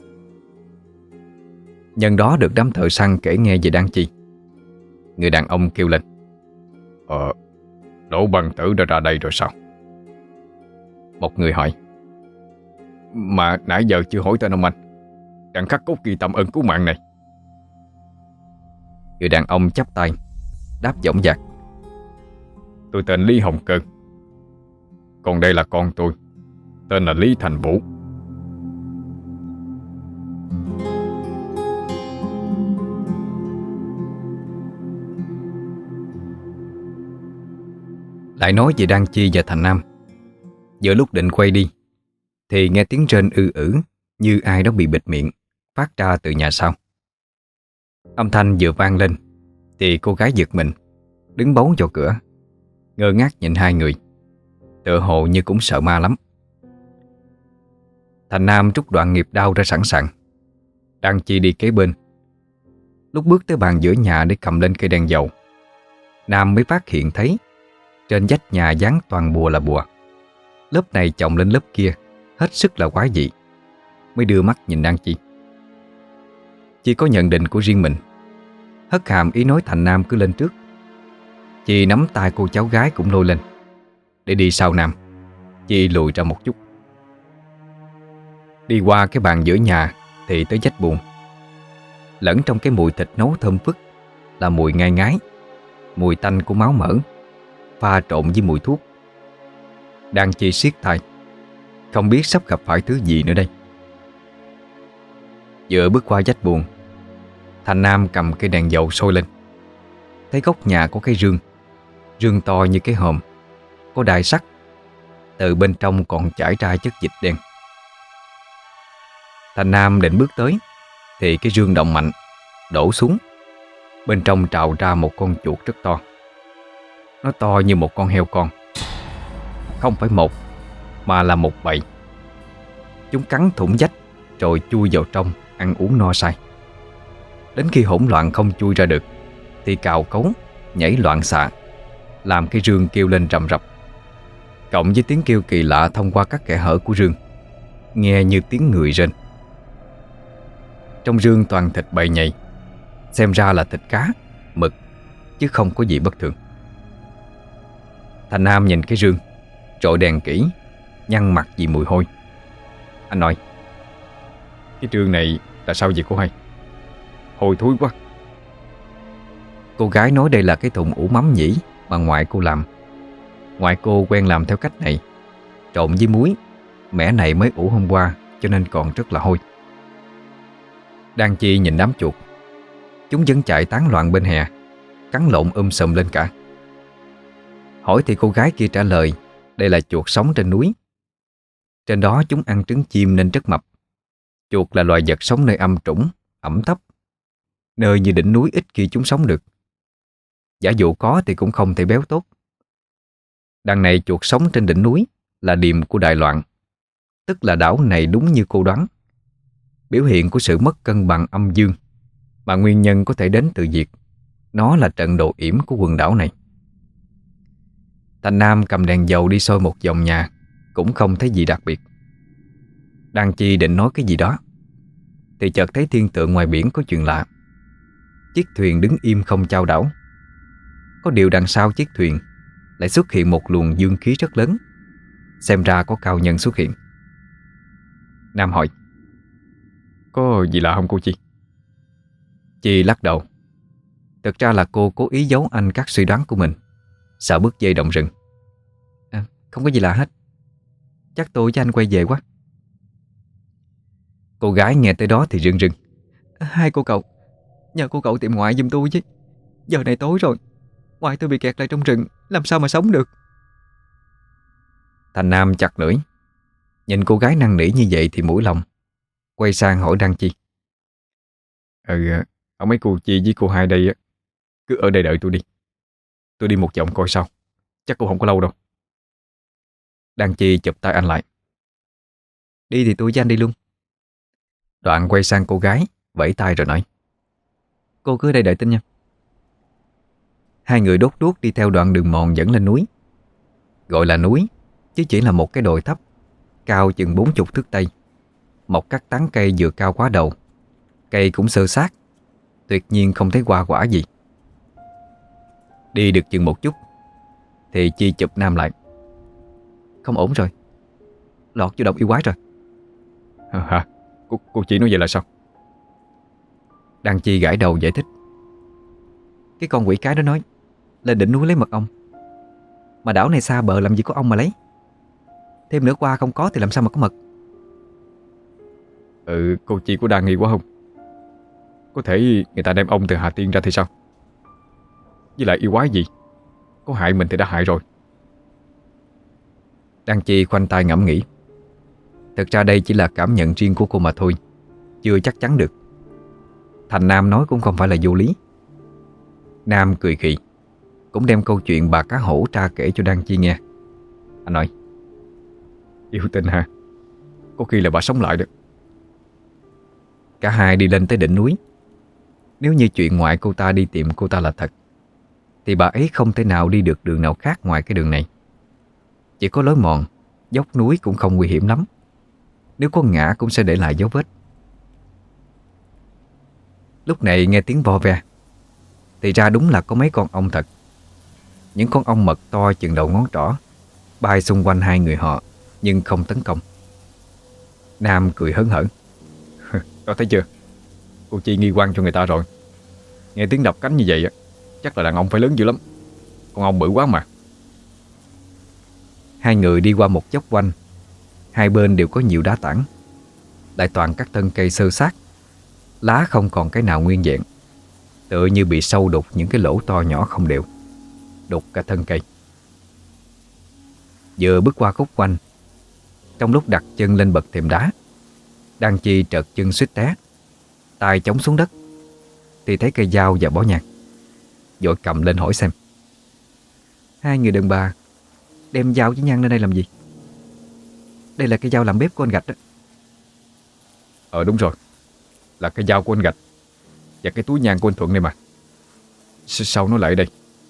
Nhân đó được đám thợ săn kể nghe về Đan Chi. Người đàn ông kêu lên: "Ờ, Đỗ Băng Tử đã ra đây rồi sao?" Một người hỏi: "Mà nãy giờ chưa hỏi tên ông anh, đặng khắc cốt ghi tâm ơn cứu mạng này." Người đàn ông chắp tay đáp dõng dạc: "Tôi tên Lý Hồng Cơn. Còn đây là con tôi, tên là Lý Thành Vũ." Lại nói về Đan Chi và Thành Nam. Giữa lúc định quay đi thì nghe tiếng rên ư ử như ai đó bị bịt miệng phát ra từ nhà sau. Âm thanh vừa vang lên thì cô gái giật mình, đứng bấu vào cửa, ngơ ngác nhìn hai người, tựa hồ như cũng sợ ma lắm. Thành Nam rút đoạn nghiệp đao ra sẵn sàng. Đan Chi đi kế bên. Lúc bước tới bàn giữa nhà để cầm lên cây đèn dầu, Nam mới phát hiện thấy trên vách nhà dán toàn bùa là bùa, lớp này chồng lên lớp kia, hết sức là quái dị. Mới đưa mắt nhìn Đan Chi. Chi có nhận định của riêng mình, hất hàm ý nói Thành Nam cứ lên trước. Chi nắm tay cô cháu gái cũng lôi lên. Để đi sau Nam, Chi lùi ra một chút. Đi qua cái bàn giữa nhà thì tới vách buồng. Lẫn trong cái mùi thịt nấu thơm phức là mùi ngai ngái, mùi tanh của máu mỡ pha trộn với mùi thuốc. Đan Chi siết tay, không biết sắp gặp phải thứ gì nữa đây. Vừa bước qua vách buồng, Thành Nam cầm cây đèn dầu soi lên. Thấy góc nhà có cái rương, rương to như cái hòm, có đai sắt, từ bên trong còn chảy ra chất dịch đen. Thành Nam định bước tới thì cái rương động mạnh, đổ xuống. Bên trong trào ra một con chuột rất to. Nó to như một con heo con. Không phải một, mà là một bầy. Chúng cắn thủng vách rồi chui vào trong, ăn uống no say. Đến khi hỗn loạn không chui ra được thì cào cấu, nhảy loạn xạ, làm cái rương kêu lên rầm rập. Cộng với tiếng kêu kỳ lạ thông qua các kẽ hở của rương, nghe như tiếng người rên. Trong rương toàn thịt bầy nhầy, xem ra là thịt cá, mực, chứ không có gì bất thường. Thành Nam nhìn cái rương, rọi đèn kỹ, nhăn mặt vì mùi hôi. Anh nói: "Cái rương này là sao vậy cô hai? Hôi thối quá." Cô gái nói đây là cái thùng ủ mắm nhĩ mà ngoại cô làm. Ngoại cô quen làm theo cách này, trộn với muối. Mẻ này mới ủ hôm qua cho nên còn rất là hôi. Đan Chi nhìn đám chuột. Chúng vẫn chạy tán loạn bên hè, cắn lộn um sùm lên cả. Hỏi thì cô gái kia trả lời đây là chuột sống trên núi. Trên đó chúng ăn trứng chim nên rất mập. Chuột là loài vật sống nơi âm trũng, ẩm thấp, nơi như đỉnh núi ít khi chúng sống được. Giả dụ có thì cũng không thể béo tốt. Đằng này chuột sống trên đỉnh núi là điểm của đại loạn, tức là đảo này đúng như cô đoán, biểu hiện của sự mất cân bằng âm dương, mà nguyên nhân có thể đến từ việc nó là trận đồ yểm của quần đảo này. Thành Nam cầm đèn dầu đi soi một vòng nhà, cũng không thấy gì đặc biệt. Đan Chi định nói cái gì đó thì chợt thấy thiên tượng ngoài biển có chuyện lạ. Chiếc thuyền đứng im không chao đảo. Có điều đằng sau chiếc thuyền lại xuất hiện một luồng dương khí rất lớn. Xem ra có cao nhân xuất hiện. Nam hỏi: "Có gì lạ không cô Chi?" Chi lắc đầu. Thực ra là cô cố ý giấu anh các suy đoán của mình, sợ bứt dây động rừng. À, không có gì lạ hết. Chắc tôi với anh quay về quá. Cô gái nghe tới đó thì rưng rưng. Hai cô cậu, nhờ cô cậu tìm ngoại giùm tôi chứ. Giờ này tối rồi, ngoại tôi bị kẹt lại trong rừng, làm sao mà sống được. Thành Nam chặt lưỡi. Nhìn cô gái năn nỉ như vậy thì mũi lòng. Quay sang hỏi Đan Chi: Ừ, ông mấy cô Chi với cô hai đây cứ ở đây đợi tôi đi. Tôi đi một vòng coi sao. Chắc cũng không có lâu đâu. Đan Chi chụp tay anh lại. Đi thì tôi với anh đi luôn. Đoạn quay sang cô gái, vẫy tay rồi nói: Cô cứ ở đây đợi tin nha. Hai người đốt đuốc đi theo đoạn đường mòn dẫn lên núi. Gọi là núi chứ chỉ là một cái đồi thấp, cao chừng bốn chục thước tây, mọc các tán cây vừa cao quá đầu. Cây cũng sơ sát, tuyệt nhiên không thấy hoa quả gì. Đi được chừng một chút thì Chi chụp Nam lại. Không ổn rồi, lọt vô độc yêu quái rồi. Hả? Cô, cô chỉ nói vậy là sao? Đăng Chi gãi đầu giải thích: Cái con quỷ cái đó nói lên đỉnh núi lấy mật ong, mà đảo này xa bờ làm gì có ong mà lấy. Thêm nữa qua không có thì làm sao mà có mật. Ừ, cô Chi có đa nghi quá không? Có thể người ta đem ong từ Hà Tiên ra thì sao? Với lại yêu quái gì, có hại mình thì đã hại rồi. Đăng Chi khoanh tay ngẫm nghĩ. Thực ra đây chỉ là cảm nhận riêng của cô mà thôi, chưa chắc chắn được. Thành Nam nói cũng không phải là vô lý. Nam cười khì, cũng đem câu chuyện bà cá hổ tra kể cho Đăng Chi nghe. Anh nói: Yêu tình hả? Có khi là bà sống lại được. Cả hai đi lên tới đỉnh núi. Nếu như chuyện ngoại cô ta đi tìm cô ta là thật, thì bà ấy không thể nào đi được đường nào khác ngoài cái đường này. Chỉ có lối mòn, dốc núi cũng không nguy hiểm lắm. Nếu có ngã cũng sẽ để lại dấu vết. Lúc này nghe tiếng vo ve, thì ra đúng là có mấy con ong thật. Những con ong mật to chừng đầu ngón trỏ bay xung quanh hai người họ, nhưng không tấn công. Nam cười hớn hở: Đó, thấy chưa? Cô Chi nghi quan cho người ta rồi. Nghe tiếng đập cánh như vậy á, chắc là đàn ông phải lớn dữ lắm. Con ong bự quá mà. Hai người đi qua một dốc quanh. Hai bên đều có nhiều đá tảng, lại toàn các thân cây xơ xác. Lá không còn cái nào nguyên vẹn, tựa như bị sâu đục những cái lỗ to nhỏ không đều, đục cả thân cây. Vừa bước qua khúc quanh, trong lúc đặt chân lên bậc thềm đá, Đăng Chi trợt chân suýt té, tay chống xuống đất, thì thấy cây dao và bó nhang, vội cầm lên hỏi xem: Hai người đàn bà đem dao với nhang lên đây làm gì? Đây là cây dao làm bếp của anh Gạch đó. Ờ đúng rồi, là cái dao của anh Gạch và cái túi nhang của anh Thuận đây mà. S sao nó lại ở đây?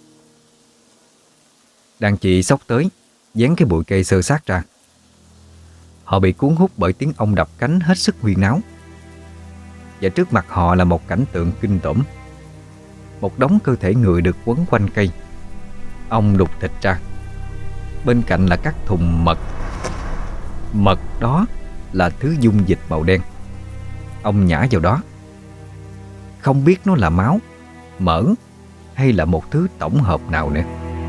Đăng Chi xốc tới, vén cái bụi cây xơ xác ra. Họ bị cuốn hút bởi tiếng ong đập cánh hết sức huyên náo. Và trước mặt họ là một cảnh tượng kinh tởm. Một đống cơ thể người được quấn quanh cây, ong đục thịt ra. Bên cạnh là các thùng mật. Mật đó là thứ dung dịch màu đen. Ong nhả vào đó. Không biết nó là máu, mỡ hay là một thứ tổng hợp nào nữa.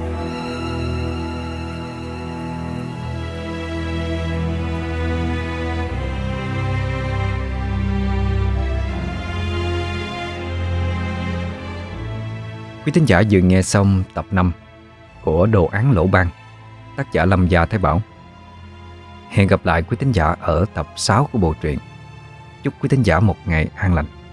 Quý thính giả vừa nghe xong tập năm của Đồ án Lỗ Ban, tác giả Lâm Gia Thái Bảo. Hẹn gặp lại quý thính giả ở tập sáu của bộ truyện. Chúc quý thính giả một ngày an lành.